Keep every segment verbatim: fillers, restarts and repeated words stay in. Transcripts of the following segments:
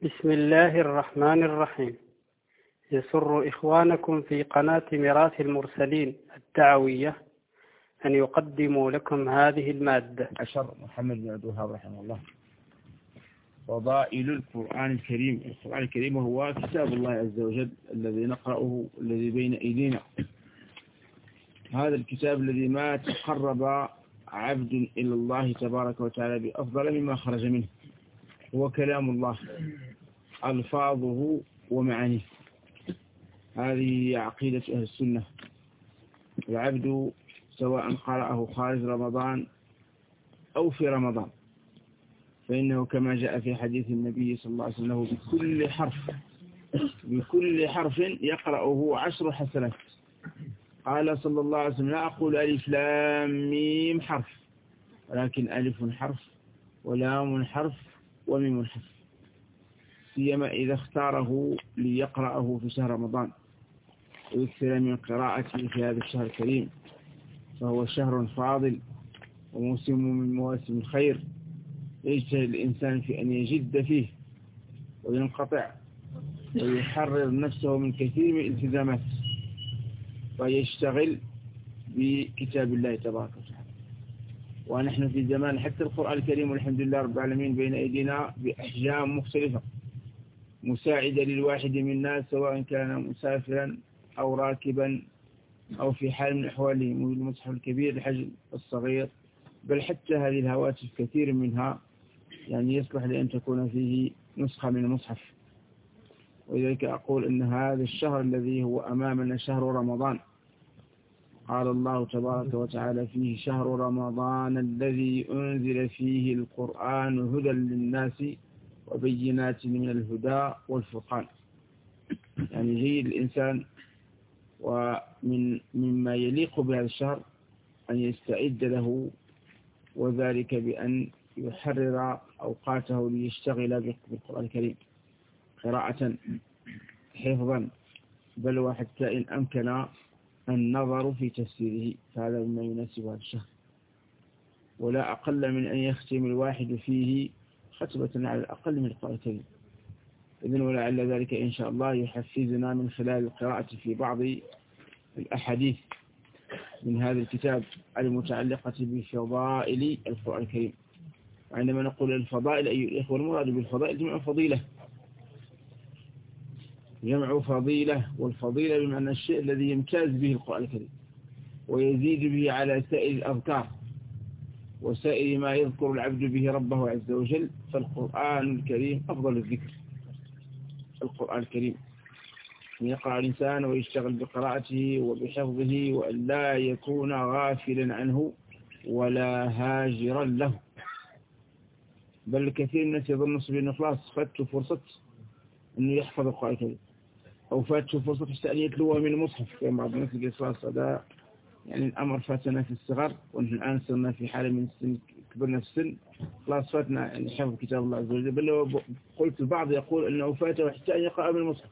بسم الله الرحمن الرحيم. يسر إخوانكم في قناة ميراث المرسلين الدعوية أن يقدموا لكم هذه المادة. أشر محمد بن عبد الوهاب رحمه الله. فضائل القرآن الكريم. القرآن الكريم هو كتاب الله عز وجل الذي نقرأه الذي بين أيدينا. هذا الكتاب الذي ما تقرب عبد إلى الله تبارك وتعالى بأفضل مما خرج منه، هو كلام الله ألفاظه ومعانيه. هذه عقيدة أهل السنة. العبد سواء قرأه خارج رمضان أو في رمضان فإنه كما جاء في حديث النبي صلى الله عليه وسلم بكل حرف بكل حرف يقرأه عشر حسنات. قال صلى الله عليه وسلم: لا أقول ألف لام ميم حرف، ولكن ألف حرف ولام حرف وميم حرف، سيما إذا اختاره ليقرأه في شهر رمضان ويكثر من قراءته في هذا الشهر الكريم، فهو شهر فاضل وموسم من مواسم الخير، يجتهد الإنسان في أن يجد فيه وينقطع ويحرر نفسه من كثير من الالتزامات ويشتغل بكتاب الله تبارك وتعالى. ونحن في زمان حتى القرآن الكريم والحمد لله رب العالمين بين أيدينا بأحجام مختلفة مساعدة للواحد منا، سواء كان مسافرا أو راكبا أو في حال من أحواله، من المصحف الكبير الحجم الصغير، بل حتى هذه الهواتف كثير منها يعني يصلح لأن تكون فيه نسخة من المصحف. ولذلك أقول أن هذا الشهر الذي هو أمامنا شهر رمضان، قال الله تبارك وتعالى فيه: شهر رمضان الذي أنزل فيه القرآن هدى للناس وبينات من الهدى والفرقان. يعني جيد الإنسان ومن مما يليق بهذا الشهر أن يستعد له، وذلك بأن يحرر أوقاته ليشتغل بالقرآن الكريم قراءة حفظا، بل وحتى إن أمكن النظر في تفسيره، فهذا مما يناسب هذا الشهر. ولا أقل من أن يختم الواحد فيه ختمة على الأقل من القرآن الكريم. إذن ولعل ذلك إن شاء الله يحفزنا من خلال القراءة في بعض الأحاديث من هذا الكتاب المتعلقة بفضائل القرآن الكريم. عندما نقول الفضائل أي الإخوة، المراد بالفضائل جمع فضيلة، جمع فضيلة، والفضيلة بمعنى الشيء الذي يمتاز به القرآن الكريم ويزيد به على سائر الأذكار وسائر ما يذكر العبد به ربه عز وجل. فالقرآن الكريم أفضل الذكر. القرآن الكريم أن يقرأ الإنسان ويشتغل بقراءته وبحفظه، وأن لا يكون غافلا عنه ولا هاجرا له. بل الكثير من الناس يظن بأنه خلاص فاته فرصة أنه يحفظ القرآن الكريم، أو فاته فرصة أن يتلوه من المصحف، كما بعض الناس يقول خلاص هذا يعني الأمر فاتنا في الصغر ونحن الآن صرنا في حالة من السن، كبرنا في السن، خلاص فاتنا يعني حفظ كتاب الله عز وجل. بل قلت البعض يقول أنه فاته حتى أن يقرأ من المصحف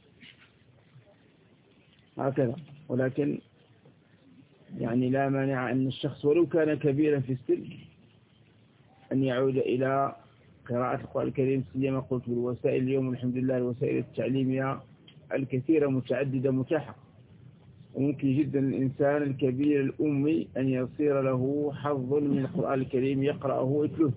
هكذا. ولكن يعني لا مانع أن الشخص ولو كان كبيرا في السن أن يعود إلى قراءة القرآن الكريم، سيما قلت بالوسائل اليوم الحمد لله الوسائل التعليمية الكثيرة متعددة متاحة، وممكن جدا الإنسان الكبير الأمي أن يصير له حظ من القرآن الكريم يقرأه ويتلوه.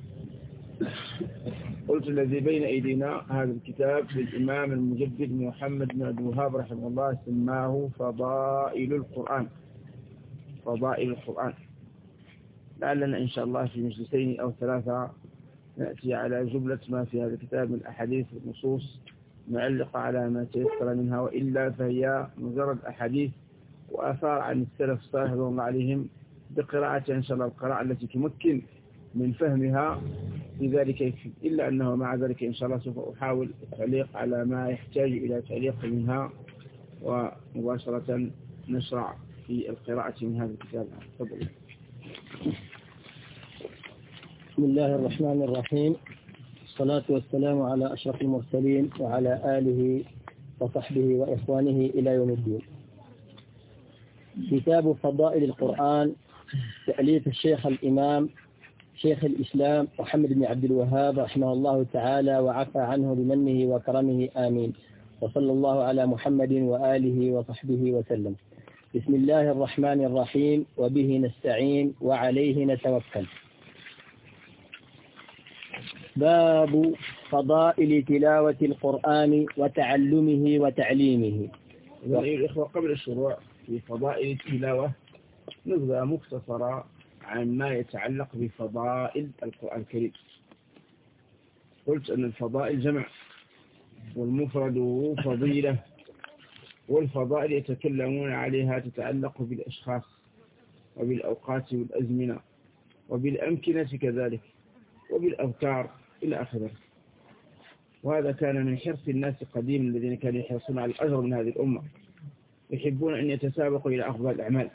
قلت الذي بين أيدينا هذا الكتاب للإمام المجدد محمد بن عبد الوهاب رحمه الله، سماه فضائل القرآن. فضائل القرآن. لعلنا إن شاء الله في مجلسين أو ثلاثة نأتي على جملة ما في هذا الكتاب من أحاديث والنصوص معلقة على ما تيسر منها، وإلا فهي مجرد أحاديث وآثار عن السلف الصالح رضي الله عليهم بقراءة إن شاء الله القراءة التي تمكن من فهمها، لذلك يكفي. إلا أنه مع ذلك إن شاء الله سوف أحاول التعليق على ما يحتاج إلى تعليق منها، ومباشرة نشرع في القراءة من هذا الكتاب. تفضل. بسم الله الرحمن الرحيم، الصلاة والسلام على أشرف المرسلين وعلى آله وصحبه وإخوانه إلى يوم الدين. كتاب فضائل القرآن، تأليف الشيخ الإمام شيخ الإسلام محمد بن عبد الوهاب رحمه الله تعالى وعفى عنه بمنه وكرمه آمين. وصلى الله على محمد وآله وصحبه وسلم. بسم الله الرحمن الرحيم، وبه نستعين وعليه نتوكل. باب فضائل تلاوة القرآن وتعلمه وتعليمه. أيها الإخوة، قبل الشروع في فضائل التلاوة نبذة مختصرة عن ما يتعلق بفضائل القرآن الكريم. قلت أن الفضائل جمع، والمفرد فضيلة، والفضائل يتكلمون عليها تتعلق بالأشخاص وبالأوقات والأزمنة وبالأمكنة كذلك وبالأذكار إلى آخره. وهذا كان من حرص الناس قديما الذين كانوا يحرصون على الأجر من هذه الأمة، يحبون أن يتسابقوا إلى أفضل الأعمال،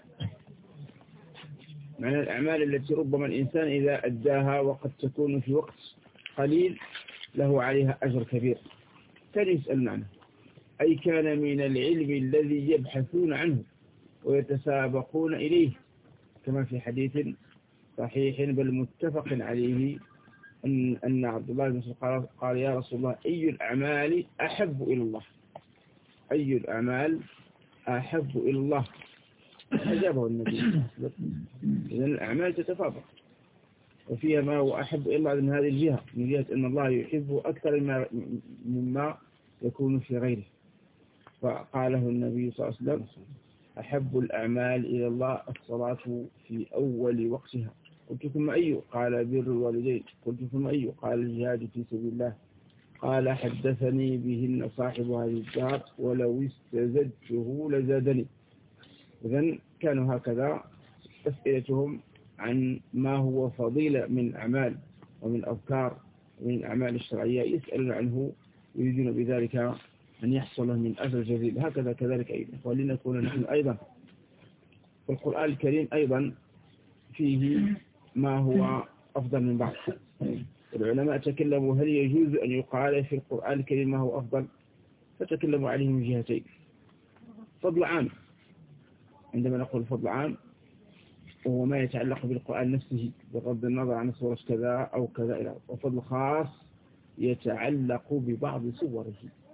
معنى الأعمال التي ربما الإنسان إذا أداها وقد تكون في وقت قليل له عليها أجر كبير، كان يسألون عنه، أي كان من العلم الذي يبحثون عنه ويتسابقون إليه، كما في حديث صحيح بل متفق عليه أن أن عبد الله بن مسعود قال يا رسول الله أي الأعمال أحب إلى الله، أي الأعمال أحب إلى الله؟ أجابه النبي. إذن الأعمال تتفاضل، وفيها ما هو أحب إلى الله من هذه الجهة، من جهة أن الله يحبه أكثر مما يكون في غيره. فقاله النبي صلى الله عليه وسلم أحب الأعمال إلى الله الصلاة في أول وقتها. قلت ثم أي؟ قال بر الوالدين. قلت ثم أي؟ قال الجهاد في سبيل الله. قال حدثني بهن صاحب هذه الدار ولو استزدته لزادني. إذن كانوا هكذا أسئلتهم عن ما هو فضيلة من الأعمال ومن أذكار ومن الأعمال الشرعية يسألون عنه، يريدون بذلك أن يحصل من أجر جزيل. هكذا كذلك أيضا، ولنكون نحن أيضا. والقرآن الكريم أيضا فيه ما هو أفضل من بعض. العلماء تكلموا هل يجوز أن يقال في القرآن الكريم ما هو أفضل، فتكلموا عليه من جهتين. فضل عام، عندما نقول فضل عام وهو ما يتعلق بالقرآن نفسه بغض النظر عن سورة كذا أو كذا إلى، وفضل خاص يتعلق ببعض صوره،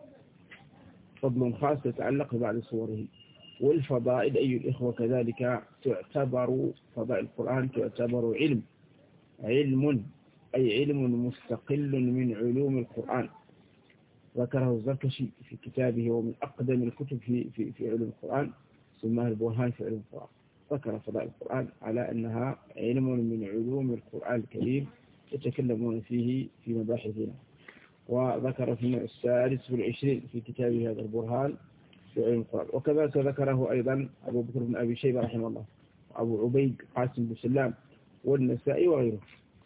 فضل خاص يتعلق ببعض صوره. والفضائل أي الإخوة كذلك تعتبر، فضائل القرآن تعتبر علم، علم أي علم مستقل من علوم القرآن. ذكره الزركشي في كتابه ومن أقدم الكتب في, في, في علوم القرآن، سماه البرهان في علوم القرآن. ذكر فضائل القرآن على أنها علم من علوم القرآن الكريم يتكلمون فيه في مباحثنا. وذكر في النوع السادس والعشرين في كتابه هذا البرهان في علم القرآن. وكذلك ذكره أيضا أبو بكر بن أبي شيبة رحمه الله، وأبو عبيد قاسم بن سلام والنسائي وغيره.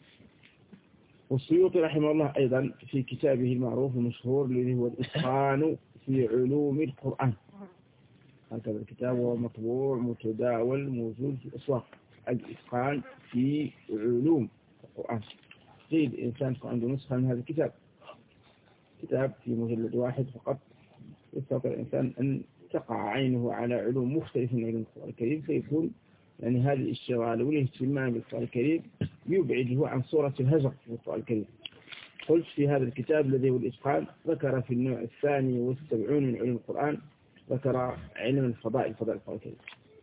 والسيوطي رحمه الله أيضا في كتابه المعروف المشهور الذي هو الإتقان في علوم القرآن. هكذا الكتاب هو مطبوع متداول موجود في الأسواق، الإتقان في علوم القرآن. جيد الإنسان يكون عنده نسخة من هذا الكتاب، كتاب في مجلد واحد فقط، يستطيع الإنسان أن تقع عينه على علوم مختلفة من علوم القرآن الكريم، فيكون يعني هذا الاشتغال والاهتمام بالقرآن الكريم يبعده عن صورة الهجر في القرآن الكريم. قلت في هذا الكتاب الذي هو الإتقان ذكر في النوع الثاني والسبعون من علوم القرآن، ذكر علم الفضائل، فضائل القرآن الكريم.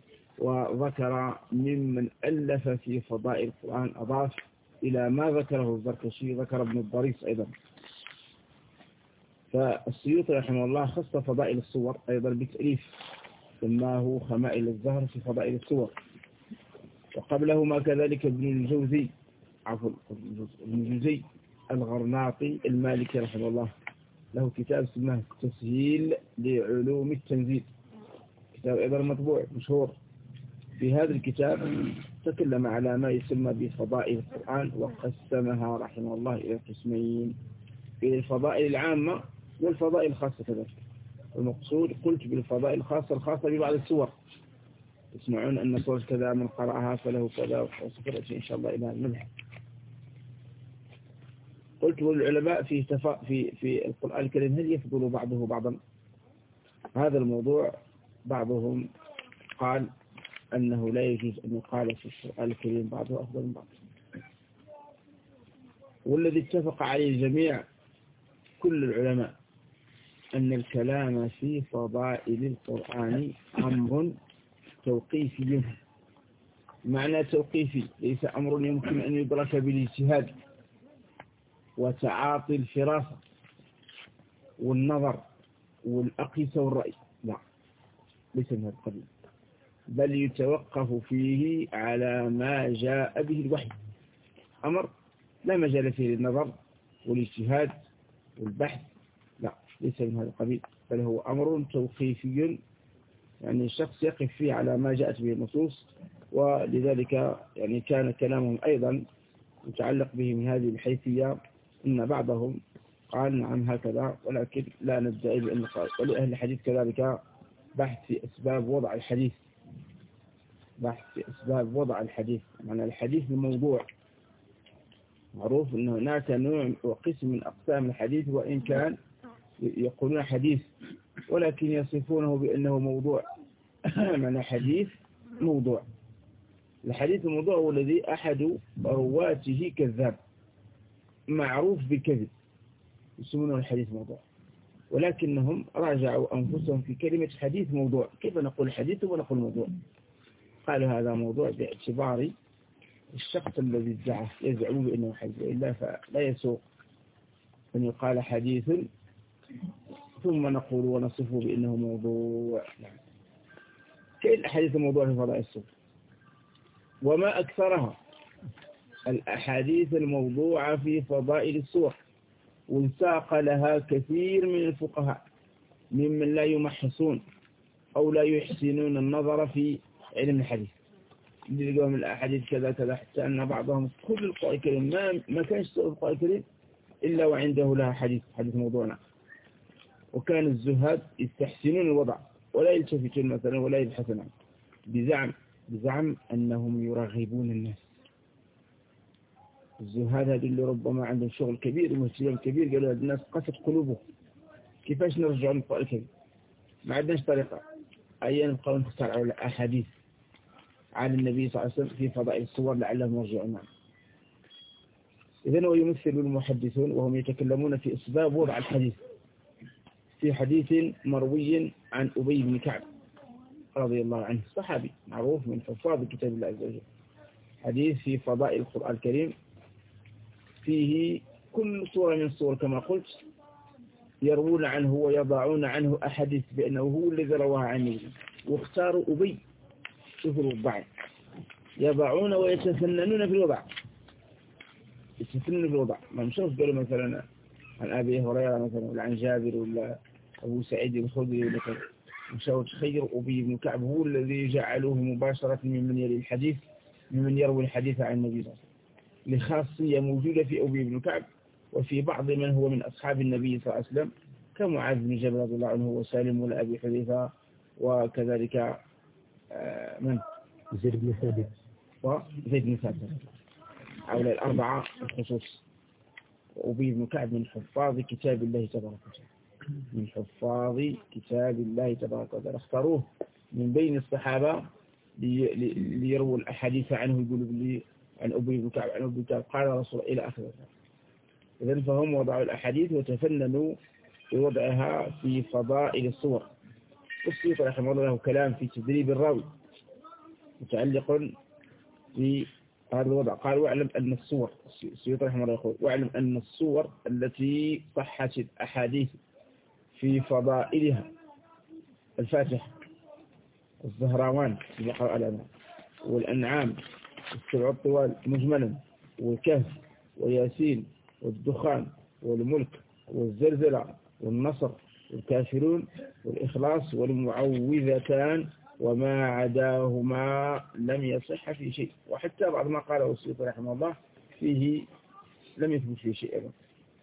وذكر ممن ألف في فضائل القرآن أضاف إلى ما ذكره الزركشي، ذكر ابن الضريس أيضا. فالسيوطي رحمه الله خص فضائل الصور أيضا بتأليف سماه خمائل الزهر في فضائل الصور. وقبله ما كذلك ابن الجوزي، عفوا ابن الجوزي الغرناطي المالكي رحمه الله، له كتاب اسمه تسهيل لعلوم التنزيل، كتاب أيضا مطبوع مشهور. في هذا الكتاب تكلم على ما يسمى بفضائل القرآن، وقسمها رحمه الله إلى قسمين، إلى الفضائل العامة والفضائل الخاصة كذلك. المقصود قلت بالفضائل الخاصة الخاصة ببعض السور، تسمعون أن سورة كذا من قرأها فله كذا، وسوف إن شاء الله إلى المبحث. قلت والعلماء في تفا في في القرآن الكريم هل يفضل بعضه بعضا؟ هذا الموضوع بعضهم قال أنه لا يجوز أن يقال في القرآن الكريم بعضه أفضل من بعض، والذي اتفق عليه الجميع كل العلماء أن الكلام في فضائل القرآن أمر توقيفي. معنى توقيفي ليس أمر يمكن أن يدرك بالاجتهاد وتعاطي الفراسة والنظر والأقيسة والرأي، لا، ليس من هذا القبيل، بل يتوقف فيه على ما جاء به الوحي. أمر لا مجال فيه للنظر والاجتهاد والبحث، لا، ليس من هذا القبيل، بل هو أمر توقيفي، يعني الشخص يقف فيه على ما جاءت به النصوص. ولذلك يعني كان كلامهم أيضا يتعلق به من هذه الحيثية، إن بعضهم قال نعم هكذا، ولكن لا ندعي بأن قال. ولأهل الحديث كذلك بحث في أسباب وضع الحديث، بحث في أسباب وضع الحديث، معنى الحديث الموضوع معروف أن هناك نوع وقسم من أقسام الحديث، وإن كان يقولون حديث ولكن يصفونه بأنه موضوع. معنى حديث موضوع، الحديث الموضوع هو الذي أحد رواته كذاب معروف بالكذب، يسمونه الحديث موضوع. ولكنهم راجعوا أنفسهم في كلمة حديث موضوع، كيف نقول حديث ونقول موضوع؟ قالوا هذا موضوع باعتبار الشخص الذي ادعى يزعم بأنه حديث، وإلا فلا يسوق أن يقال حديث ثم نقول ونصفه بأنه موضوع. كأن الأحاديث الموضوع في فضائل السور، وما أكثرها الأحاديث الموضوعة في فضائل السور، وانساق لها كثير من الفقهاء ممن لا يمحصون أو لا يحسنون النظر في علم الحديث، يلقوا من الأحاديث كذا كذا، حتى أن بعضهم كل القرآن الكريم ما ما كانش سوء القرآن الكريم إلا وعنده لها حديث حديث موضوعنا. وكان الزهاد يستحسنون الوضع ولا يلتفتون مثلا ولا يبحثون عنه، بزعم بزعم أنهم يرغبون الناس. الزهاد هذه اللي ربما عندهم شغل كبير ومهتمام كبير، قالوا الناس قست قلوبهم، كيفاش نرجع للقرآن الكريم؟ ما عندناش طريقة، أيام نبقاو نختار على أحاديث عن النبي صلى الله عليه وسلم في فضائل الصور لعلهم يرجعون معنا. إذن هو يمثل المحدثون وهم يتكلمون في أسباب وضع الحديث في حديث مروي عن أبي بن كعب رضي الله عنه، صحابي معروف من حفاظ كتاب الله عز وجل، حديث في فضائل القرآن الكريم فيه كل صورة من الصور كما قلت يروون عنه ويضعون عنه أحاديث بأنه هو الذي رواها عنه، واختاروا أبي، شوفوا الوضع، يضعون ويتفننون في الوضع، يتفننون في الوضع. ما مشوف قالوا مثلا عن أبي هريرة مثلا ولا عن جابر ولا أبو سعيد الخدري ولا كذا، مشوا تخير أبي بن كعب هو الذي جعلوه مباشرة ممن يروي الحديث ممن يروي الحديث عن النبي صلى الله عليه وسلم، لخاصية موجودة في أبي بن كعب وفي بعض من هو من أصحاب النبي صلى الله عليه وسلم كمعاذ بن جبل رضي الله عنه وسالم ولا أبي حذيفة، وكذلك من زيد بن ثابت وزيد بن ثابت، هؤلاء الأربعة الخصوص. وأبي بن كعب من حفاظ كتاب الله تبارك وتعالى، من حفاظ كتاب الله تبارك وتعالى، اختاروه من بين الصحابة ليروا الأحاديث عنه، يقولوا لي عن أبي بن كعب عن أبي بن كعب قال رسول إلى آخره. إذن فهم وضعوا الأحاديث وتفننوا بوضعها في فضائل الصور. السيوطي رحمه الله له كلام في تدريب الراوي متعلق في هذا الوضع، قال واعلم أن الصور، السيوطي رحمه الله يقول واعلم أن الصور التي صحت الأحاديث في فضائلها الفاتحة، الزهراوان البقرة الأنعام، والأنعام، السبع الطوال مجملا، والكهف، وياسين، والدخان، والملك، والزلزلة، والنصر، والكافرون، والإخلاص، والمعوذتان، وما عداهما لم يصح في شيء. وحتى بعض ما قاله السيوطي رحمه الله فيه لم يثبت في شيء أبدا.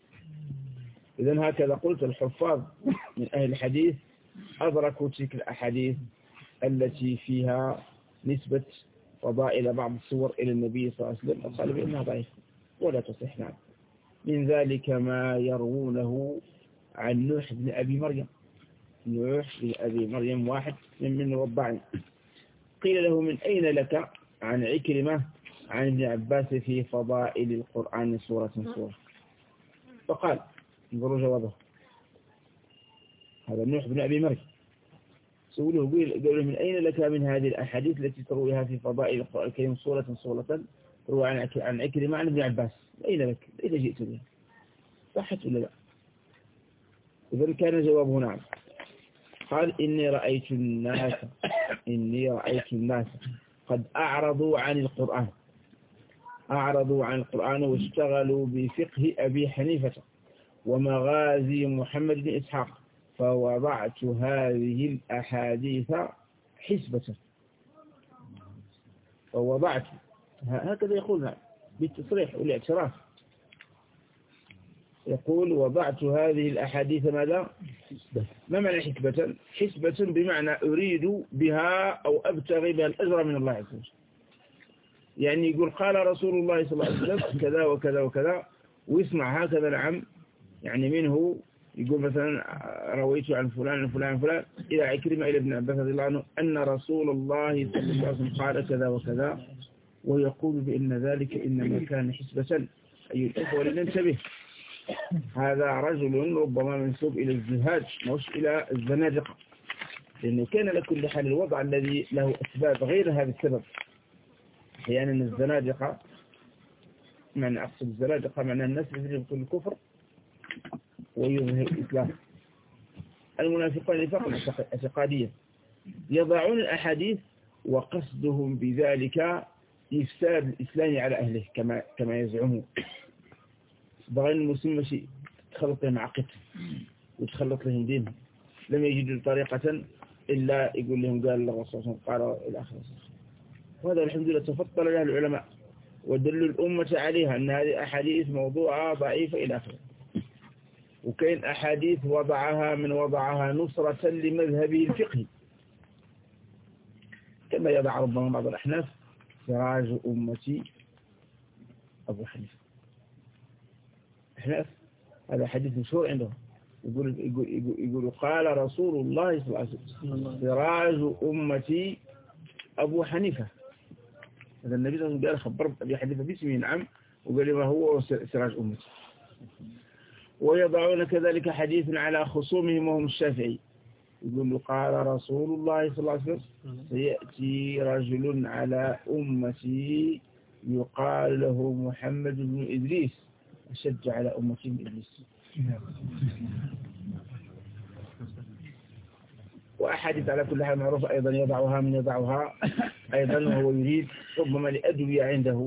إذن هكذا قلت الحفاظ من أهل الحديث أدركوا تلك الأحاديث التي فيها نسبة فضائل بعض الصور إلى النبي صلى الله عليه وسلم وقالوا بأنها ضعيفة ولا تصح. نعم، من ذلك ما يروونه عن نوح بن أبي مريم، نوح بن أبي مريم، واحد من من ربعين، قيل له من أين لك عن عكرمة عن ابن عباس في فضائل القرآن سورة سورة. فقال انظروا جوابه، هذا نوح بن أبي مريم سؤوله قالوا من أين لك من هذه الأحاديث التي ترويها في فضائل القرآن الكريم سورة سورة تروى عن عن عكرمة عن ابن عباس، أين لك؟ أين جئت بها؟ صحت ولا لا؟ إذا كان جوابه نعم. قال إني رأيت الناس إني رأيت الناس قد أعرضوا عن القرآن أعرضوا عن القرآن واشتغلوا بفقه أبي حنيفة ومغازي محمد بن إسحاق، فوضعت هذه الأحاديث حسبة فوضعت هكذا يقول بالتصريح والاعتراف، يقول وضعت هذه الأحاديث ماذا؟ ما معنى حسبة؟ حسبة بمعنى أريد بها أو أبتغي بها الأجر من الله عز وجل. يعني يقول قال رسول الله صلى الله عليه وسلم كذا وكذا وكذا، ويسمع هكذا نعم، يعني منه يقول مثلا رويت عن فلان عن فلان عن فلان إلى عكرمة إلى ابن عباس رضي الله عنه أن رسول الله صلى الله عليه وسلم قال كذا وكذا، ويقول بأن ذلك إنما كان حسبة. أي الأخوة لننتبه، هذا رجل ربما منسوب إلى الزهاد مش إلى الزنادقة، لأنه كان لكل حال الوضع الذي له أسباب غير هذا السبب. أحيانا يعني الزنادقة، معنى أقصد الزنادقة معنى الناس يذهب كل الكفر ويظهر الإسلام. المنافقون نفاقا اعتقاديا يضعون الأحاديث وقصدهم بذلك إفساد الإسلام على أهله كما كما يزعمون. بغين المسلم ماشي تخلط لهم عقيدة وتخلط لهم دين، لم يجدوا طريقة إلا يقول لهم قال الله صلى الله عليه وسلم قال إلى آخره. وهذا الحمد لله تفضل له العلماء ودلوا الأمة عليها أن هذه أحاديث موضوعة ضعيفة إلى آخره. وكاين أحاديث وضعها من وضعها نصرة لمذهبه الفقهي، كما يضع ربما بعض الأحناف سراج أمتي أبو حنيفة. أحناف هذا حديث مشهور عندهم، يقول يقول يقول, يقول قال رسول الله صلى الله عليه وسلم سراج أمتي أبو حنيفة. هذا النبي صلى الله عليه وسلم قال خبر أبي حنيفة باسمه نعم، وقال ما هو سراج أمتي. ويضعون كذلك حديث على خصومهم وهم الشافعي، يقول قال رسول الله صلى الله عليه وسلم سيأتي رجل على أمتي يقال له محمد بن إدريس أشد على أمتي من إدريس. وأحاديث على كل حال معروف أيضا يضعها من يضعها أيضا، وهو يريد ربما لأدوية عنده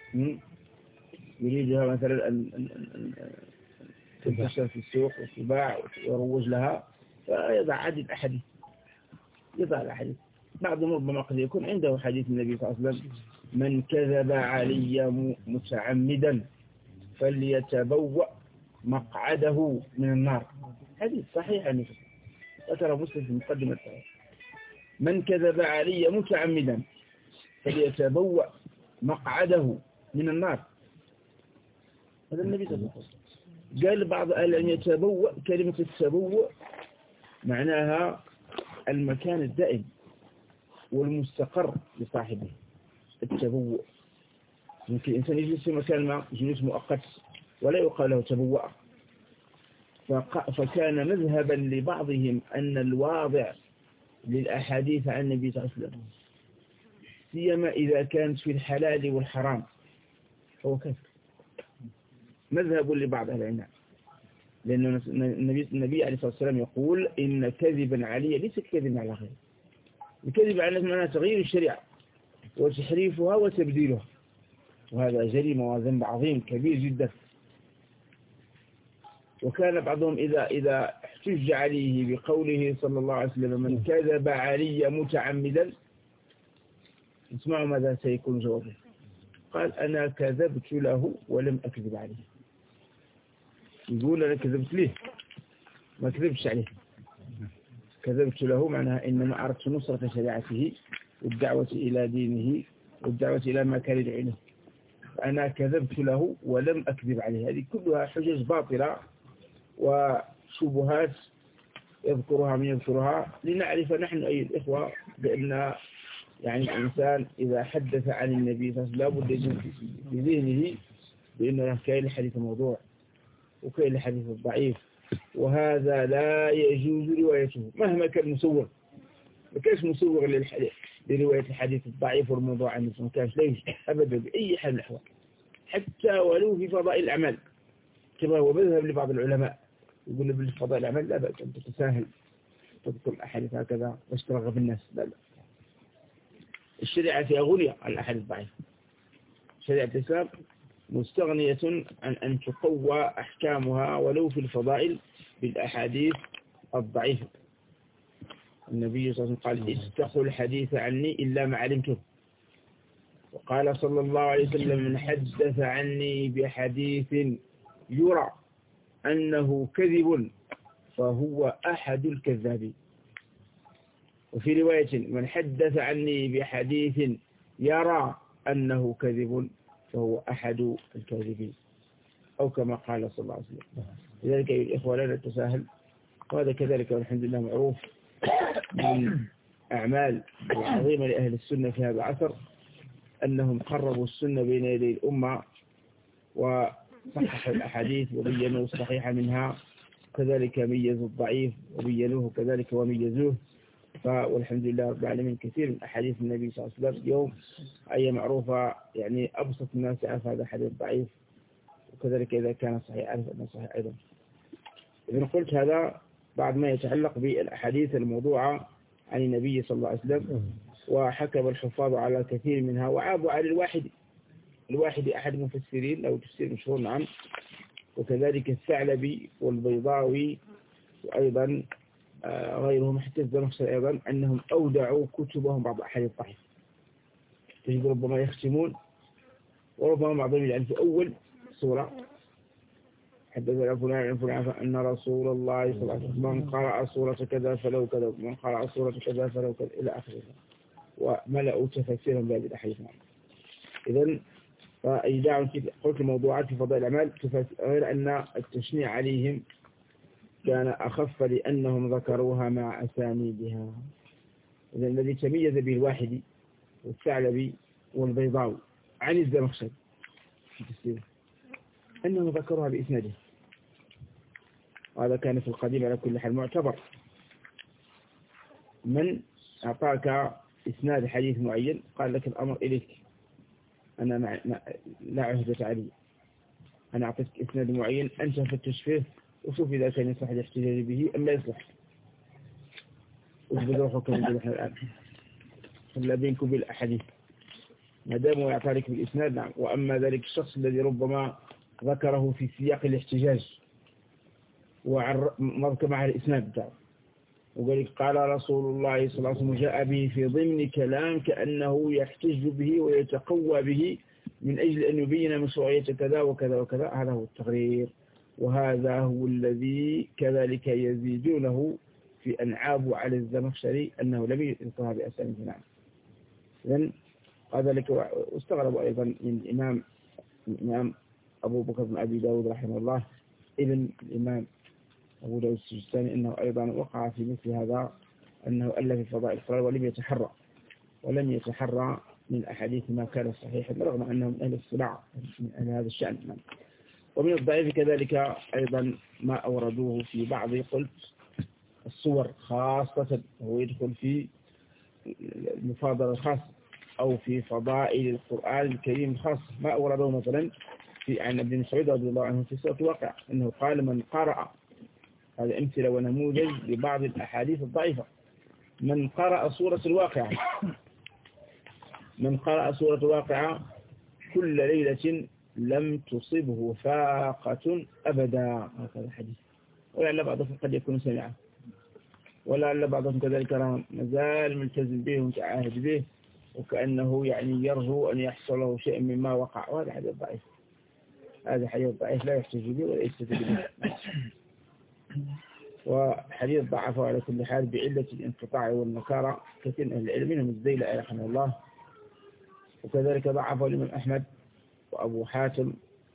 يريدها مثلا أن تنتشر في السوق وتباع ويروج لها، فيضع عدد أحاديث يضع الأحاديث. بعضهم ربما قد يكون عنده حديث النبي صلى الله عليه وسلم من كذب علي متعمدا فليتبوأ مقعده من النار، حديث صحيح عن نفسه ذكر مسلم في مقدمة الصحيح. من كذب علي متعمدا فليتبوأ مقعده من النار، هذا النبي صلى الله عليه وسلم. قال بعض أهل أن يتبوأ، كلمة التبوأ معناها المكان الدائم والمستقر لصاحبه. التبوأ يمكن الإنسان يجلس في مكان ما جلوس مؤقت ولا يقال له تبوأ. فكان مذهبا لبعضهم أن الواضع للأحاديث عن النبي صلى الله عليه وسلم سيما إذا كانت في الحلال والحرام هو كافر. مذهب لبعض أهل العلم، لأن النبي, النبي عليه الصلاة والسلام يقول إن كذبا علي ليس كذب على غيره. الكذب على معنى تغيير الشريعة وتحريفها وتبديلها، وهذا جريمة وذنب عظيم كبير جدا. وكان بعضهم إذا إذا احتج عليه بقوله صلى الله عليه وسلم من كذب علي متعمدا، اسمعوا ماذا سيكون جوابه. قال أنا كذبت له ولم أكذب عليه. يقول أنا كذبت له ما كذبش عليه. كذبت له معناها إنما أردت نصرة شريعته والدعوة إلى دينه والدعوة إلى ما كان يدعونه. أنا كذبت له ولم أكذب عليه. هذه كلها حجج باطلة وشبهات يذكرها من يذكرها، لنعرف نحن أي الإخوة بأن يعني الإنسان إذا حدث عن النبي صلى الله عليه وسلم لابد يجب في ذهنه بأنه كاين الحديث موضوع وكاين الحديث الضعيف، وهذا لا يجوز روايته مهما كان مسوغ. ما كانش مسوغ للحديث لرواية الحديث الضعيف والموضوع عنه، ما كانش لا يجوز أبدا بأي حال من الأحوال، حتى ولو في فضائل الأعمال كما هو مذهب لبعض العلماء يقول في فضائل الأعمال لا بأس أن تتساهل تذكر الأحاديث هكذا واشترغ بالناس، لا لا. الشريعة فيها غنية عن الأحاديث الضعيفة. شريعة الإسلام مستغنية عن أن تقوى أحكامها ولو في الفضائل بالأحاديث الضعيفة. النبي صلى الله عليه وسلم قال استقوا الحديث عني إلا ما علمته، وقال صلى الله عليه وسلم من حدث عني بحديث يرى أنه كذب فهو أحد الكذابين. وفي رواية من حدث عني بحديث يرى أنه كذب فهو أحد الكاذبين، أو كما قال صلى الله عليه وسلم. لذلك أيها الإخوة لا نتساهل، وهذا كذلك والحمد لله معروف من أعمال عظيمة لأهل السنة في هذا العصر، أنهم قربوا السنة بين يدي الأمة وصححوا الأحاديث وبينوا الصحيح منها، كذلك ميزوا الضعيف وبينوه كذلك وميزوه. والحمد لله رب العالمين كثير من أحاديث النبي صلى الله عليه وسلم اليوم أي معروفة، يعني أبسط الناس يعرف هذا حديث ضعيف، وكذلك إذا كان صحيح يعرف أنه صحيح أيضا. إذن قلت هذا بعد ما يتعلق بالأحاديث الموضوعة عن النبي صلى الله عليه وسلم، وحكم الحفاظ على كثير منها وعابوا على الواحد الواحد أحد المفسرين له تفسير مشهور نعم، وكذلك الثعلبي والبيضاوي وأيضا غيرهم حتى الزمخشري أيضا أنهم أودعوا كتبهم بعض أحاديث الضعيف، تجد ربما يختمون وربما بعضهم يجعل في أول سورة حدثنا فلان عن فلان أن رسول الله صلى الله عليه وسلم من قرأ سورة كذا فلو كذا، من قرأ سورة كذا فلو كذا إلى آخره، وملأوا تفسيرا بهذه الأحاديث. إذن فإيداع قلت الموضوعات في فضائل الأعمال، غير أن التشنيع عليهم كان أخف لأنهم ذكروها مع أسانيدها. إذن الذي تميز به الواحدي والثعلبي والبيضاوي عن الزمخشري في تفسيره أنهم ذكروها بإسناده، وهذا كان في القديم على كل حال معتبر. من أعطاك إسناد حديث معين قال لك الأمر إليك، أنا مع... لا عهدة علي، أنا أعطيك إسناد معين أنت فتش فيه وشوف إذا كان يصح الاحتجاج به أم لا يصلح، وجبد روحك من نحن الآن خلا بينكم بالأحاديث ما دام يعطيك بالإسناد نعم. وأما ذلك الشخص الذي ربما ذكره في سياق الاحتجاج ومضك مع الإسناد بتاعه وقال قال رسول الله صلى الله عليه وسلم جاء به في ضمن كلام كأنه يحتج به ويتقوى به من أجل أن يبين مشروعية كذا وكذا وكذا، هذا هو التقرير، وهذا هو الذي كذلك يزيدونه في أنعاب على الزمخشري أنه لم يذكرها بأسانيد نعم. إذن هذا لك. واستغربوا أيضا من الإمام الإمام أبو بكر بن أبي داود رحمه الله ابن الإمام أبو داود السجستاني أنه أيضا وقع في مثل هذا، أنه ألف في فضائل القرآن ولم يتحرى ولم يتحرى من أحاديث ما كان صحيحا رغم أنه من أهل الصلاع من أهل هذا الشأن. ومن الضعيف كذلك أيضا ما أوردوه في بعض قلت الصور خاصة، هو يدخل في المفاضلة الخاصة أو في فضائل القرآن الكريم الخاص، ما أوردوه مثلا في عن ابن مسعود رضي الله عنه في سورة الواقع أنه قال من قرأ، هذا أمثلة ونموذج لبعض الأحاديث الضعيفة، من قرأ سورة الواقعة من قرأ سورة الواقعة كل ليلة لم تصبه فاقة أبدا، هذا الحديث. ولعل بعضهم قد يكون سمعه، ولعل بعضهم كذلك مازال ملتزم به ومتعاهد به وكأنه يعني يرجو أن يحصل له شيء مما وقع، وهذا حديث ضعيف. هذا حديث ضعيف لا يحتج به ولا يستدل به. وحديث ضعفه على كل حال بعلة الانقطاع والنكارة كثير من العلم منهم الزيلعي رحمه الله، وكذلك ضعفه الإمام أحمد وأبو حاتم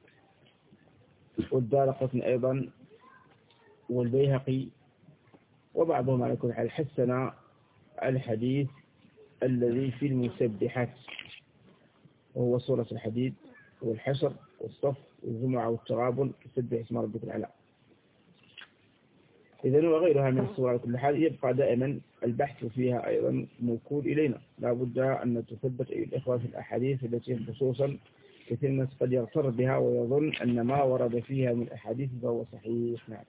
والدارقطني أيضا والبيهقي، وبعضهم على كل حال حسن الحديث الذي في المسبحات، وهو سورة الحديد والحشر والصف والجمعة والتغابن تسبح اسم ربك الأعلى. إذن وغيرها من السور على كل حال يبقى دائما البحث فيها أيضا موكول إلينا، لا بد أن نتثبت أيها الإخوة في الأحاديث التي خصوصا كثير الناس قد يغتر بها ويظن أن ما ورد فيها من الأحاديث فهو صحيح. نعم.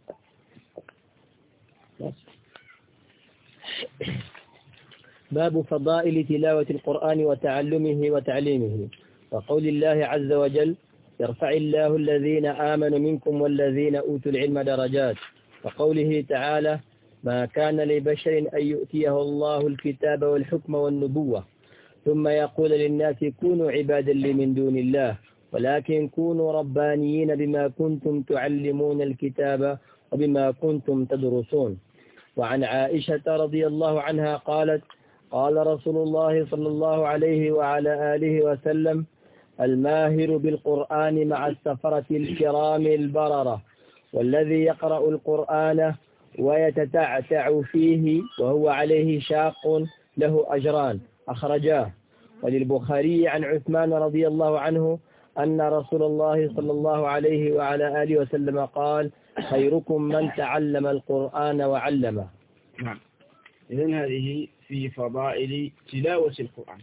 باب فضائل تلاوة القرآن وتعلمه وتعليمه، وقول الله عز وجل: يرفع الله الذين آمنوا منكم والذين أوتوا العلم درجات، وقوله تعالى: ما كان لبشر أن يؤتيه الله الكتاب والحكم والنبوة ثم يقول للناس كونوا عبادا لي من دون الله ولكن كونوا ربانيين بما كنتم تعلمون الكتاب وبما كنتم تدرسون. وعن عائشة رضي الله عنها قالت: قال رسول الله صلى الله عليه وعلى آله وسلم: الماهر بالقرآن مع السفرة الكرام البررة، والذي يقرأ القرآن ويتتعتع فيه وهو عليه شاق له أجران، أخرجاه. وللبخاري عن عثمان رضي الله عنه أن رسول الله صلى الله عليه وعلى آله وسلم قال: خيركم من تعلم القرآن وعلمه. نعم. إذن هذه في فضائل تلاوة القرآن،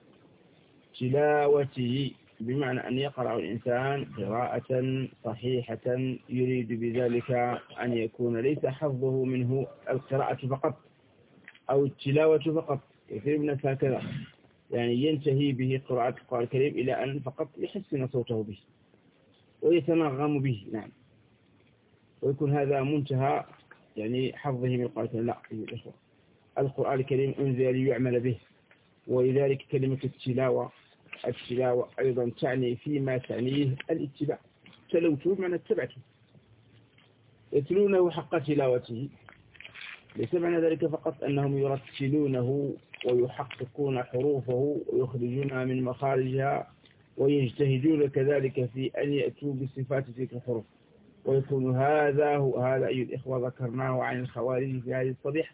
تلاوته بمعنى أن يقرأ الإنسان قراءة صحيحة يريد بذلك أن يكون ليس حظه منه القراءة فقط أو التلاوة فقط. كثير من الناس هكذا، يعني ينتهي به قراءة القرآن الكريم إلى أن فقط يحسن صوته به ويتنغم به. نعم. ويكون هذا منتهى يعني حظه من القرآن الكريم. لا أيها الإخوة، القرآن الكريم أنزل ليعمل به، ولذلك كلمة التلاوة التلاوة أيضا تعني فيما تعنيه الاتباع. تلوته بمعنى اتبعته، يتلونه حق تلاوته. ليس معنى ذلك فقط أنهم يرتلونه ويحققون حروفه ويخرجونها من مخارجها ويجتهدون كذلك في أن يأتوا بصفات تلك الحروف، ويكون هذا هو هذا أيها الإخوة ذكرناه عن الخوارج في هذه الصبيحة.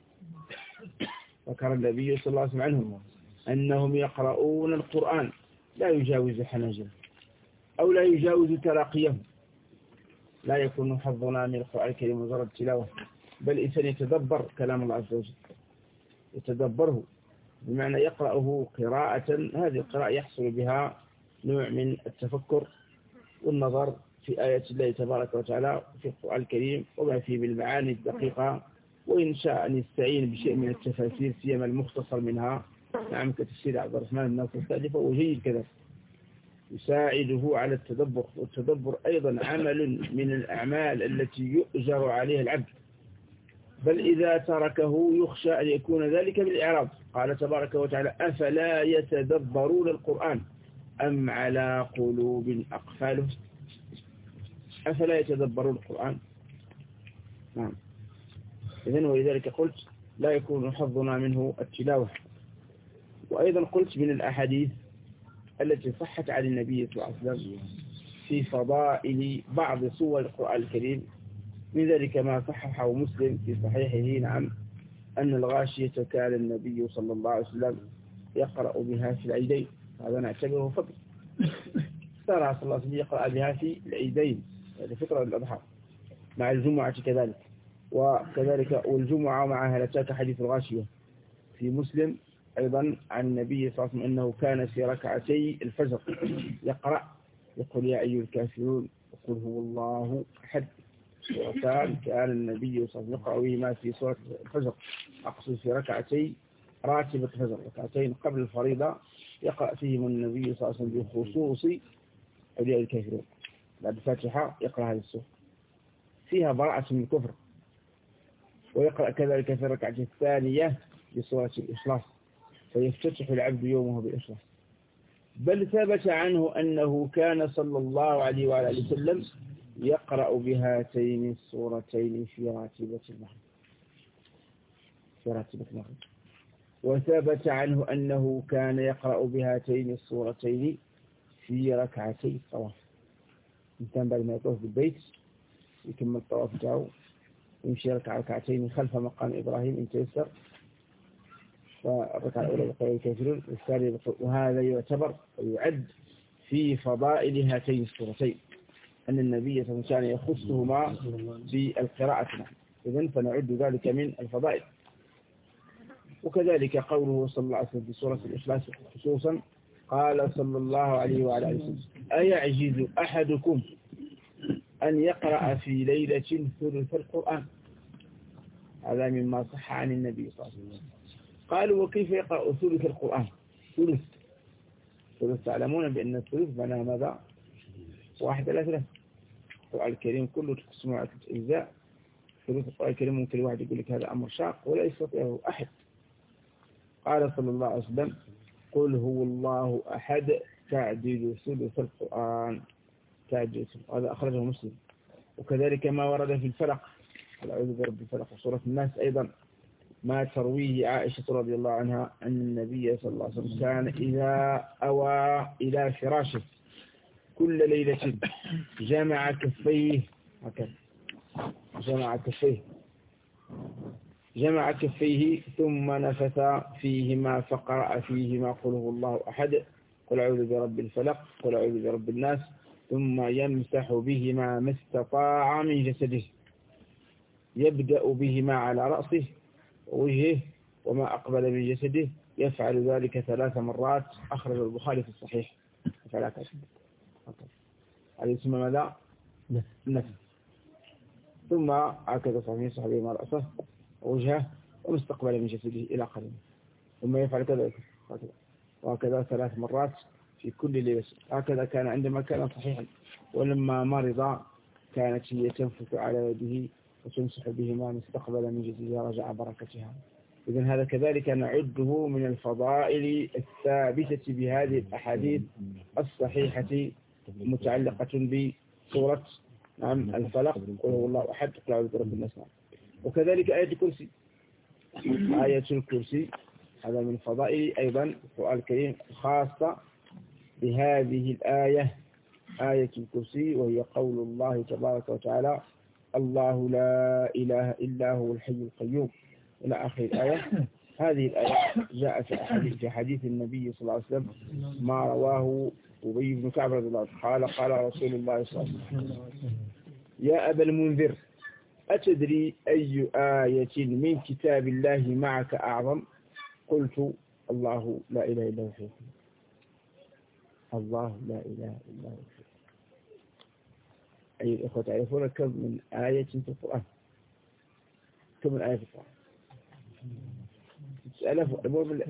ذكر النبي صلى الله عليه وسلم عنهم أنهم يقرؤون القرآن لا يجاوز حناجر أو لا يجاوز تراقيهم. لا يكون حظنا من القرآن الكريم مجرد تلاوة، بل الإنسان يتدبر كلام الله عز وجل، يتدبره بمعنى يقرأه قراءة. هذه القراءة يحصل بها نوع من التفكر والنظر في آيات الله تبارك وتعالى في القرآن الكريم وما فيه بالمعاني الدقيقة، وإن شاء أن يستعين بشيء من التفاسير سيما المختصر منها. نعم، كتفسير عبد الرحمن بن ناصر السعدي فهو جيد كذا، يساعده على التدبر. والتدبر أيضا عمل من الأعمال التي يؤجر عليها العبد، بل إذا تركه يخشى أن يكون ذلك بالإعراض. قال تبارك وتعالى: أفلا يتدبرون القرآن أم على قلوب أقفالها. أفلا يتدبرون القرآن. نعم. إذن ولذلك قلت لا يكون حظنا منه التلاوة. وأيضا قلت من الأحاديث التي صحت عن النبي صلى الله عليه وسلم في فضائل بعض سور القرآن الكريم، من ذلك ما صححه مسلم في صحيحه. نعم، أن الغاشية كان النبي صلى الله عليه وسلم يقرأ بها في العيدين. هذا نعتبره فضل. صار صلى الله عليه وسلم يقرأ بها في العيدين، هذه فطرة الأضحى مع الجمعة كذلك، وكذلك والجمعة معها لتاك حديث الغاشية في مسلم أيضا عن النبي صلى الله عليه وسلم أنه كان في ركعتي الفجر يقرأ يقول: يا أيها الكافرون وقل هو الله أحد. وكان كان النبي صلى الله عليه وسلم يقرأ بهما في سورة الفجر، أقصد في ركعتي راتبة الفجر، ركعتين قبل الفريضة يقرأ فيهم النبي صلى الله عليه وسلم بخصوص أولياء الكافرون. بعد الفاتحة يقرأ هذه السورة فيها براءة من الكفر، ويقرأ كذلك في الركعة الثانية بسورة الإخلاص فيفتتح العبد يومه بالإخلاص. بل ثبت عنه أنه كان صلى الله عليه وعلى آله وسلم يقرأ بهاتين السورتين في راتبة المغرب في راتبة المغرب وثبت عنه أنه كان يقرأ بهاتين السورتين في ركعتي الطواف. إنسان بعد ما يطوف بالبيت يكمل الطواف بتاعه يمشي ركع ركعتين خلف مقام إبراهيم إن تيسر، والركعة الأولى بقول الكافرون والثانية وهذا يعتبر ويعد في فضائل هاتين السورتين أن النبي صلى الله عليه وسلم يخصهما بالقراءة. إذن فنعد ذلك من الفضائل. وكذلك قوله صلى الله عليه وسلم في سورة الإخلاص خصوصا قال صلى الله عليه وعلى آله وسلم أيعجز أحدكم أن يقرأ في ليلة ثلث القرآن؟ هذا مما صح عن النبي صلى الله عليه وسلم. قالوا وكيف يقرأ ثلث القرآن؟ ثلث ثلث تعلمون بأن الثلث معناه ماذا؟ واحد إلى ثلاثة. القرآن الكريم كله تقسمه على ثلاث أجزاء. ثلث القرآن الكريم ممكن الواحد يقول لك هذا أمر شاق ولا يستطيعه أحد. قال صلى الله عليه وسلم قل هو الله أحد تعدل ثلث القرآن تعدل. هذا أخرجه مسلم. وكذلك ما ورد في الفلق الأعوذ برب الفلق وسورة الناس أيضا ما ترويه عائشة رضي الله عنها أن النبي صلى الله عليه وسلم كان إذا أوى إلى فراشه كل ليلة جمع كفيه هكذا جمع كفيه جمع كفيه ثم نفث فيهما فقرأ فيهما قل هو الله أحد قل أعوذ برب الفلق قل أعوذ برب الناس ثم يمسح بهما ما استطاع من جسده يبدأ بهما على رأسه ووجهه وما أقبل من جسده يفعل ذلك ثلاث مرات. أخرج البخاري في الصحيح. يفعل هكذا. هذا اسمه ماذا؟ نفس. ثم هكذا صحيح صحيح مع رأسه ووجهه ومستقبل من جسده إلى قرنه ثم يفعل كذا وهكذا ثلاث مرات في كل ليلة. هكذا كان عندما كان صحيحا. ولما مرض كانت هي تنفث على يده وتمسح بهما مستقبل من جسده رجع بركتها. إذن هذا كذلك نعده من الفضائل الثابتة بهذه الأحاديث الصحيحة متعلقة بسورة نعم الفلق قل هو الله أحد قل أعوذ برب الناس. وكذلك آية الكرسي آية الكرسي هذا من فضائل أيضا القرآن الكريم خاصة بهذه الآية آية الكرسي وهي قول الله تبارك وتعالى الله لا إله إلا هو الحي القيوم إلى آخر الآية. هذه الآية جاءت في حديث النبي صلى الله عليه وسلم ما رواه أبي بن كعب رضي الله عنه قال قال رسول الله صلى الله عليه وسلم يا أبا المنذر أتدري أي آية من كتاب الله معك أعظم؟ قلت الله لا إله إلا هو الله لا إله إلا هو. أي الإخوة تعرفون كم من آية في القرآن؟ كم من آية في القرآن؟ ألاف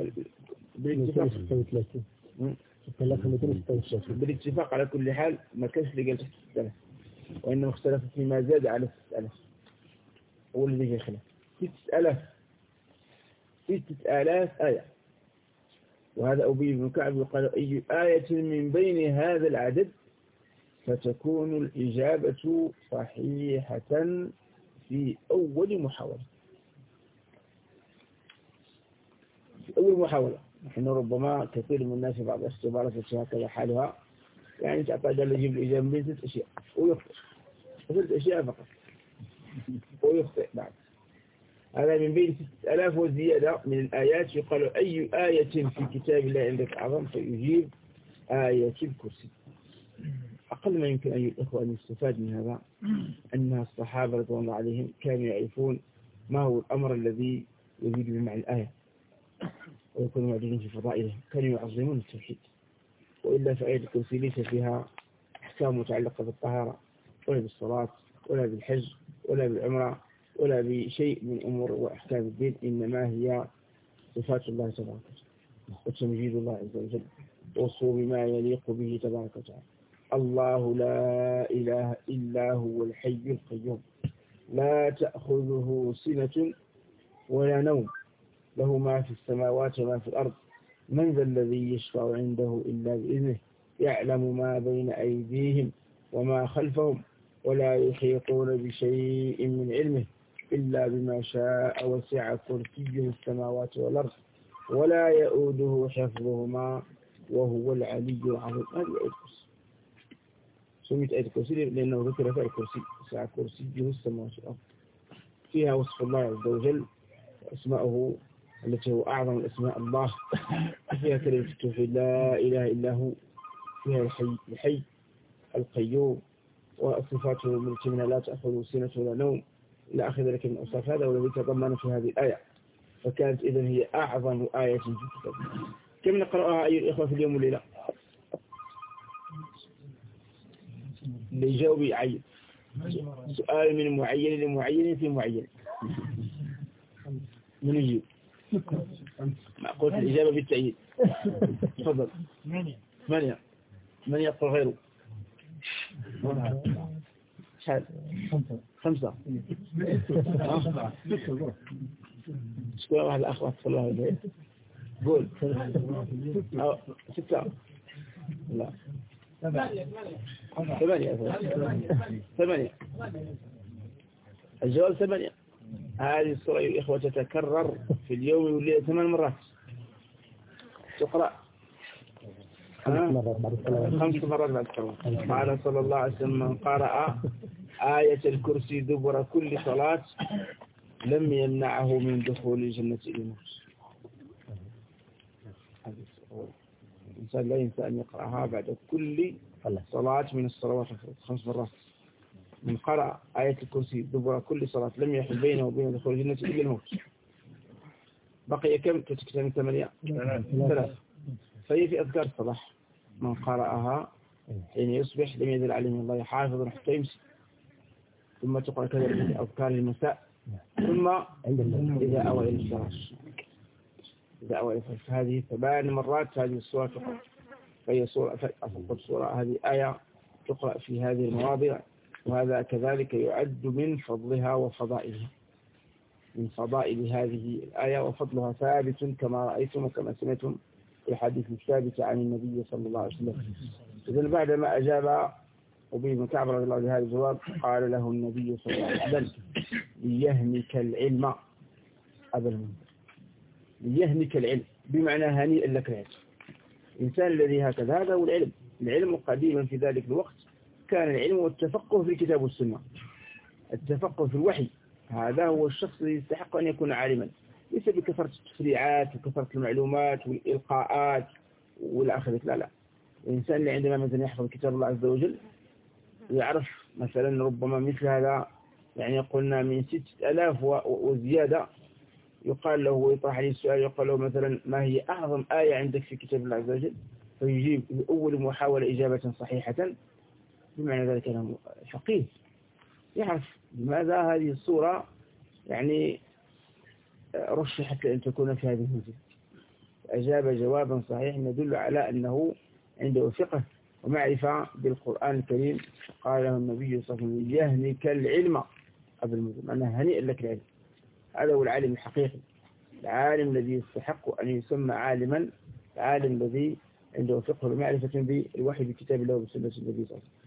بالاتفاق على كل حال ما كانش اللي قال ستة آلاف وإنما اختلف فيما زاد على ستة آلاف. هو الذي في الخلاف ستة آلاف ستة آلاف آية. وهذا أبي بن كعب يقال أي آية من بين هذا العدد فتكون الإجابة صحيحة في أول محاولة. في أول محاولة. نحن ربما كثير من الناس بعض الاختبارات هكذا حالها يعني تعطى جل يجيب الإجابة من ست أشياء ويخطئ ست أشياء فقط ويخطئ بعد. هذا من بين ستة آلاف وزيادة من الآيات يقال أي آية في كتاب الله عندك أعظم فيجيب آية الكرسي. أقل ما يمكن أن الإخوة أن يستفاد من هذا أن الصحابة رضوان الله عليهم كانوا يعرفون ما هو الأمر الذي يزيد بمعنى الآية ويكونوا معجزين في فضائله. كانوا يعظمون التوحيد. وإلا فآية الكرسي ليس فيها أحكام متعلقة بالطهارة ولا بالصلاة ولا بالحج ولا بالعمرة ولا بشيء من أمور وأحكام الدين. إنما هي صفات الله تبارك وتعالى وتمجيد الله عز وجل وصف بما يليق به تبارك وتعالى. الله لا إله إلا هو الحي القيوم لا تأخذه سنة ولا نوم له ما في السماوات وما في الأرض من ذا الذي يشفع عنده إلا بإذنه يعلم ما بين أيديهم وما خلفهم ولا يحيطون بشيء من علمه إلا بما شاء وسع كرسيه السماوات والأرض ولا يؤوده حفظهما وهو العلي العظيم. هذه آية الكرسي سميت آية الكرسي لأنه ذكر فيها الكرسي وسع كرسيه السماوات والأرض. فيها وصف الله عز وجل وأسماؤه التي هو أعظم الأسماء الله، فيها كلمة التوحيد لا إله إلا هو، فيها الحي الحي القيوم، وصفاته الملتمنة لا تأخذ سنة ولا نوم إلى آخر ذلك من أوصاف هذا والذي تضمن في هذه الآية. فكانت إذن هي أعظم آية في الكتاب. كم نقرأها أيها الإخوة في اليوم والليلة؟ اللي يجاوب يعين سؤال من معين لمعين في معين. من يجيب؟ ما قلت الإجابة بالتأييد. تفضل. ثمانية. من يقول غيره؟ شحال؟ خمسة. شكون واحد الأخ واحد صلى الله عليه قول. أو ستة. لا. ثمانية. ثمانية. الجواب ثمانية. هذه السورة يا إخوة تتكرر في اليوم والليلة ثمان مرات. تقرأ خمس مرات بعد الصلاة. قال صلى الله عليه وسلم من قرأ آية الكرسي دبر كل صلاة لم يمنعه من دخول الجنة إلى الموت. الإنسان لا ينسى أن يقرأها بعد كل صلاة من الصلوات خمس مرات. من قرأ آية الكرسي دبر كل صلاة لم يحل بينه وبين دخول الجنة إلا الموت. بقي كم تتكتب من ثمانية؟ ثلاث. فهي في أذكار الصباح من قرأها حين يصبح لم يزل عليه من الله حافظ حتى يمسي، ثم تقرأ كذلك في أذكار المساء، ثم إذا أوى إلى الفراش. إذا أوى إلى الفراش هذه ثمان مرات هذه السورة تقرأ. فهي سورة أفضل سورة، هذه آية تقرأ في هذه المواضع، وهذا كذلك يعد من فضلها وفضائلها، من فضائل هذه الآية، وفضلها ثابت كما رأيتم وكما سمعتم في الحديث الثابت عن النبي صلى الله عليه وسلم. إذن بعدما أجاب أبي بن كعب رضي الله عنه هذا الجواب قال له النبي صلى الله عليه وسلم ليهنك العلم أبا المنذر. ليهنك العلم بمعنى هنيئا لك العلم. الإنسان الذي هكذا هذا هو العلم. العلم قديما في ذلك الوقت كان العلم والتفقه في الكتاب والسنة. التفقه في الوحي هذا هو الشخص الذي يستحق أن يكون عالما، ليس بكثرة التفريعات وكثرة المعلومات والإلقاءات والآخرة. لا لا، الإنسان اللي عندما مثلا يحفظ كتاب الله عز وجل يعرف مثلا ربما مثل هذا، يعني قلنا من ستة ألاف وزيادة، يقال له ويطرح عليه السؤال يقال له مثلا ما هي أعظم آية عندك في كتاب الله عز وجل، فيجيب بأول محاولة إجابة صحيحة، بمعنى ذلك أنه فقيه يعرف لماذا هذه الصورة يعني رشحت لأن تكون في هذه المنزل. أجاب جوابا صحيحا يدل على أنه عنده ثقة ومعرفة بالقرآن الكريم. قال له النبي صلى الله عليه وسلم يهنك العلم قبل المنزل، معناه هنيئا لك العلم. هذا هو العالم الحقيقي، العالم الذي يستحق أن يسمى عالما، العالم الذي عنده فقه ومعرفة بالوحي بكتاب الله وبسنة النبي صلى الله عليه وسلم.